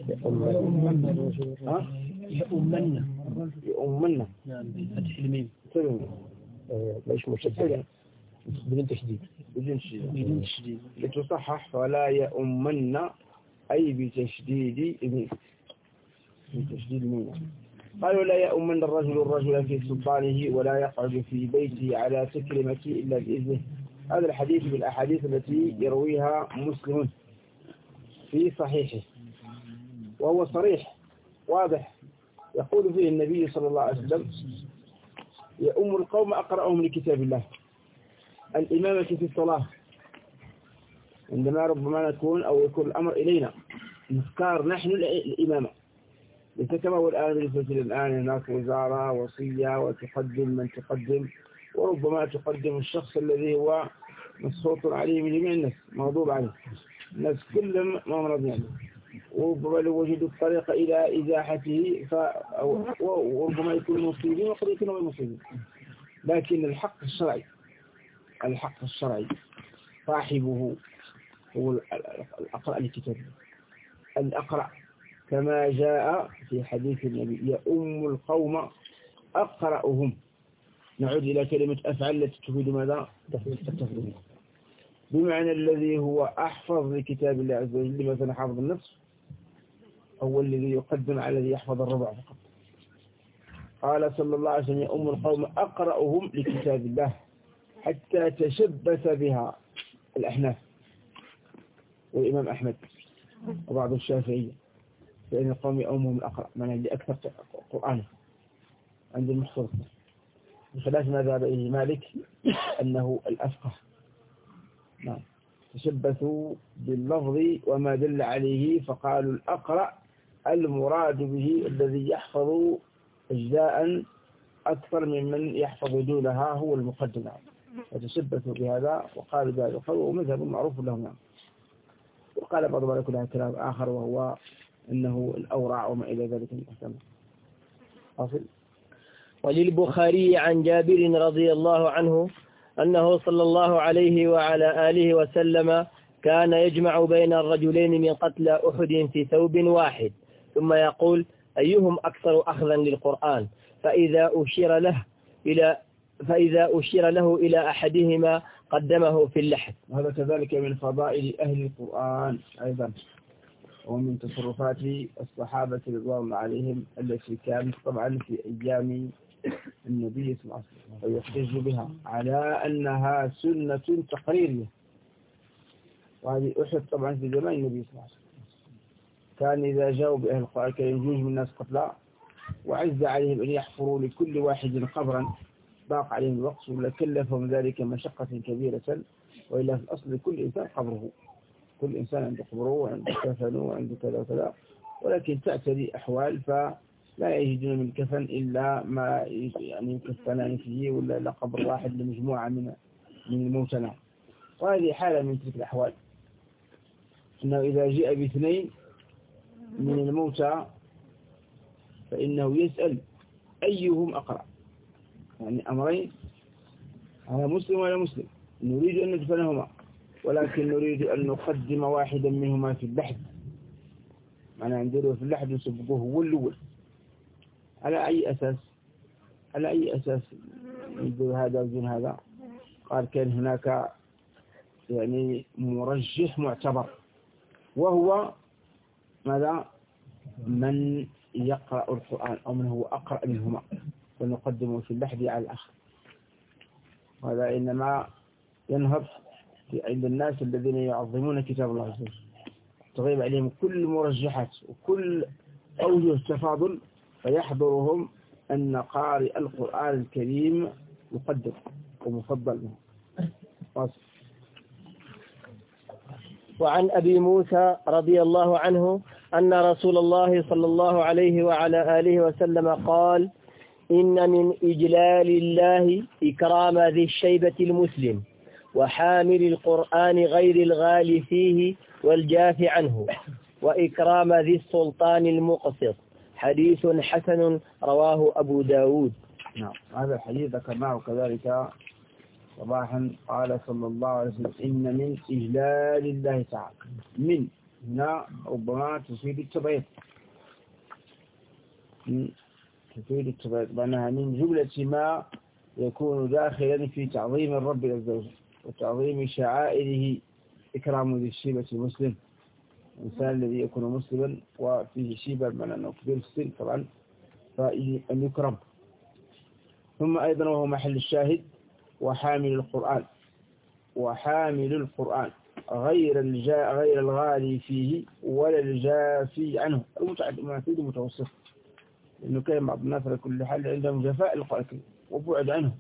ها؟ يؤمن يؤمن فتح الميم ليش مشدد بدون تشديد بدون تشديد بدون تشديد لتصحح فلا يؤمن أي بتشديد الميم، بتشديد الميم. قالوا لا يؤمن الرجل الرجل في سلطانه، ولا يقعد في بيته على تكريمته إلا بإذنه. هذا الحديث من الأحاديث التي يرويها مسلم في صحيحه، وهو صريح واضح، يقول فيه النبي صلى الله عليه وسلم: يؤم القوم أقرأهم لكتاب الله. الإمامة في الصلاة عندما ربما نكون أو يكون الأمر إلينا نختار نحن الإمامة، ليس كما هو الآن بالنسبة الآن هناك وزارة وصية وتقدم من تقدم، وربما تقدم الشخص الذي هو مسخوط عليه من جميع الناس، مغضوب عليه. الناس كلهم ما مرضين عليه، وربما لو وجدوا الطريقة إلى إزاحته ف... وربما يكونوا مصيبين وقد يكونوا مصيبين. لكن الحق الشرعي الحق الشرعي صاحبه هو الأقرأ لكتاب الأقرأ، كما جاء في حديث النبي يا أم القوم أقرأهم. نعود إلى كلمة أفعل التي تفيد ماذا؟ التفضيل، بمعنى الذي هو أحفظ لكتاب الله عز وجل، مثلا حافظ النصف هو الذي يقدم على الذي يحفظ الربع فقط. قال صلى الله عليه وسلم يا أم القوم أقرأهم لكتاب الله حتى تشبث بها الأحناف والإمام أحمد وبعض الشافعية، فإن القوم أمهم الأقرأ، من اللي أكثر قرآن عند المحفظ، بخلاف ما ذهب إليه مالك أنه الأفقه. نعم، تشبثوا باللفظ وما دل عليه، فقالوا الأقرأ المراد به الذي يحفظ أجزاء أكثر ممن يحفظ دونها، هو المقدم. فتشبثوا بهذا وقالوا ذلك القول، ومذهب معروف لهم. نعم. وقال بعض ذلك لها كلام آخر وهو أنه الأورع وما إلى ذلك من الأحكام. أصل. وللبخاري عن جابر رضي الله عنه أنه صلى الله عليه وعلى آله وسلم كان يجمع بين الرجلين من قتل أحد في ثوب واحد، ثم يقول أيهم أكثر أخذا للقرآن، فإذا أشير له إلى فإذا أشير له إلى أحدهما قدمه في اللحد. وهذا كذلك من فضائل أهل القرآن أيضا، ومن تصرفات الصحابة رضوان الله عليهم التي كانت طبعا في أيام النبي صلى الله عليه وسلم، ويحتج بها على أنها سنة تقريرية. وهذه أحد طبعا في زمان النبي صلى الله عليه وسلم، كان إذا جاءوا بأهل القرآن الكريم جوج من الناس قتلى، وعز عليهم أن يحفروا لكل واحد قبرا، ضاق عليهم الوقت ولكلفهم ذلك مشقة كبيرة، وإلا في الأصل كل إنسان قبره، كل إنسان عنده قبره وعنده كفنه وعنده كذا وكذا، ولكن تأتي أحوال فلا يجدون من الكفن إلا ما يعني يكفنان فيه، ولا إلا قبر واحد لمجموعة من من الموتى. وهذه حالة من تلك الأحوال، أنه إذا جاء باثنين من الموتى فإنه يسأل أيهم أقرأ، يعني أمرين على مسلم ولا مسلم، نريد أن ندفنهما، ولكن نريد أن نقدم واحدا منهما في اللحد، معنى عندنا في اللحد نسبقه هو الأول. على أي أساس؟ على أي أساس يقول هذا وزن هذا؟ قال كان هناك يعني مرجح معتبر، وهو ماذا؟ من يقرأ القرآن أو من هو أقرأ منهما، ونقدمه في اللحد على الآخر. وهذا إنما ينهض عند الناس الذين يعظمون كتاب الله عز وجل، تغيب عليهم كل مرجحات وكل أوجه التفاضل، فيحضرهم أن قارئ القرآن الكريم مقدم ومفضل منه. وعن أبي موسى رضي الله عنه أن رسول الله صلى الله عليه وعلى آله وسلم قال إن من إجلال الله إكرام ذي الشيبة المسلم وحامل القرآن غير الغالي فيه والجاف عنه، وإكرام ذي السلطان المقسط. حديث حسن رواه أبو داود. نعم، هذا الحديث ذكرناه كذلك صباحا. قال صلى الله عليه وسلم إن من إجلال الله تعالى، من هنا ربما تفيد التبعيض، تفيد التبعيض بأنها من جملة ما يكون داخلا في تعظيم الرب عز وجل وتعظيم شعائره، إكرام ذي الشيبة المسلم، الإنسان الذي يكون مسلما وفيه شيبة من أنه كبير السن طبعا فأن يكرم. ثم أيضا وهو محل الشاهد وحامل القرآن، وحامل القرآن غير الجاء غير الغالي فيه ولا الجافي عنه، المتعدد المتوسط، لأنه كان بعض الناس على كل حال عندهم جفاء القرآن وبعد عنه،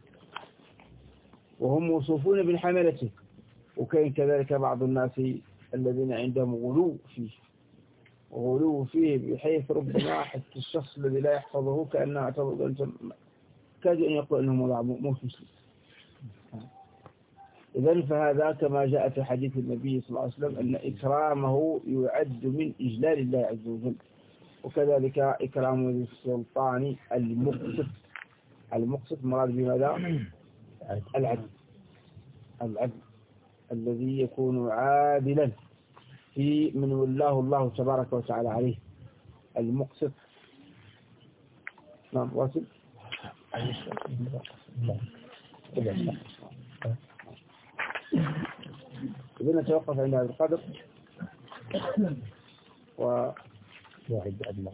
وهم موصوفون بالحملة. وكان كذلك بعض الناس الذين عندهم غلو فيه وغلو فيه بحيث ربما حتى الشخص الذي لا يحفظه كأنه اعتبر كاد أن يقول أنه موت مسلم. إذن فهذا كما جاء في حديث النبي صلى الله عليه وسلم أن إكرامه يعد من إجلال الله عز وجل. وكذلك إكرام ذي السلطان المقسط. المقسط مراد بماذا؟ العدل. العدل الذي يكون عادلا في من ولاه الله تبارك وتعالى عليه. المقسط. نعم واصل. إذن نتوقف عند هذا القدر و واحد أدنى.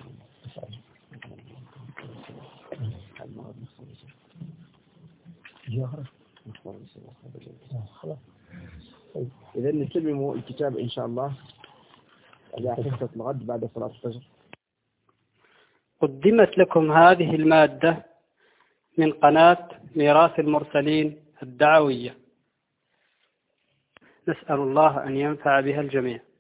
إذن نسلم الكتاب إن شاء الله على حصة الغد بعد صلاة الفجر. قدمت لكم هذه المادة من قناة ميراث المرسلين الدعوية. نسأل الله أن ينفع بها الجميع.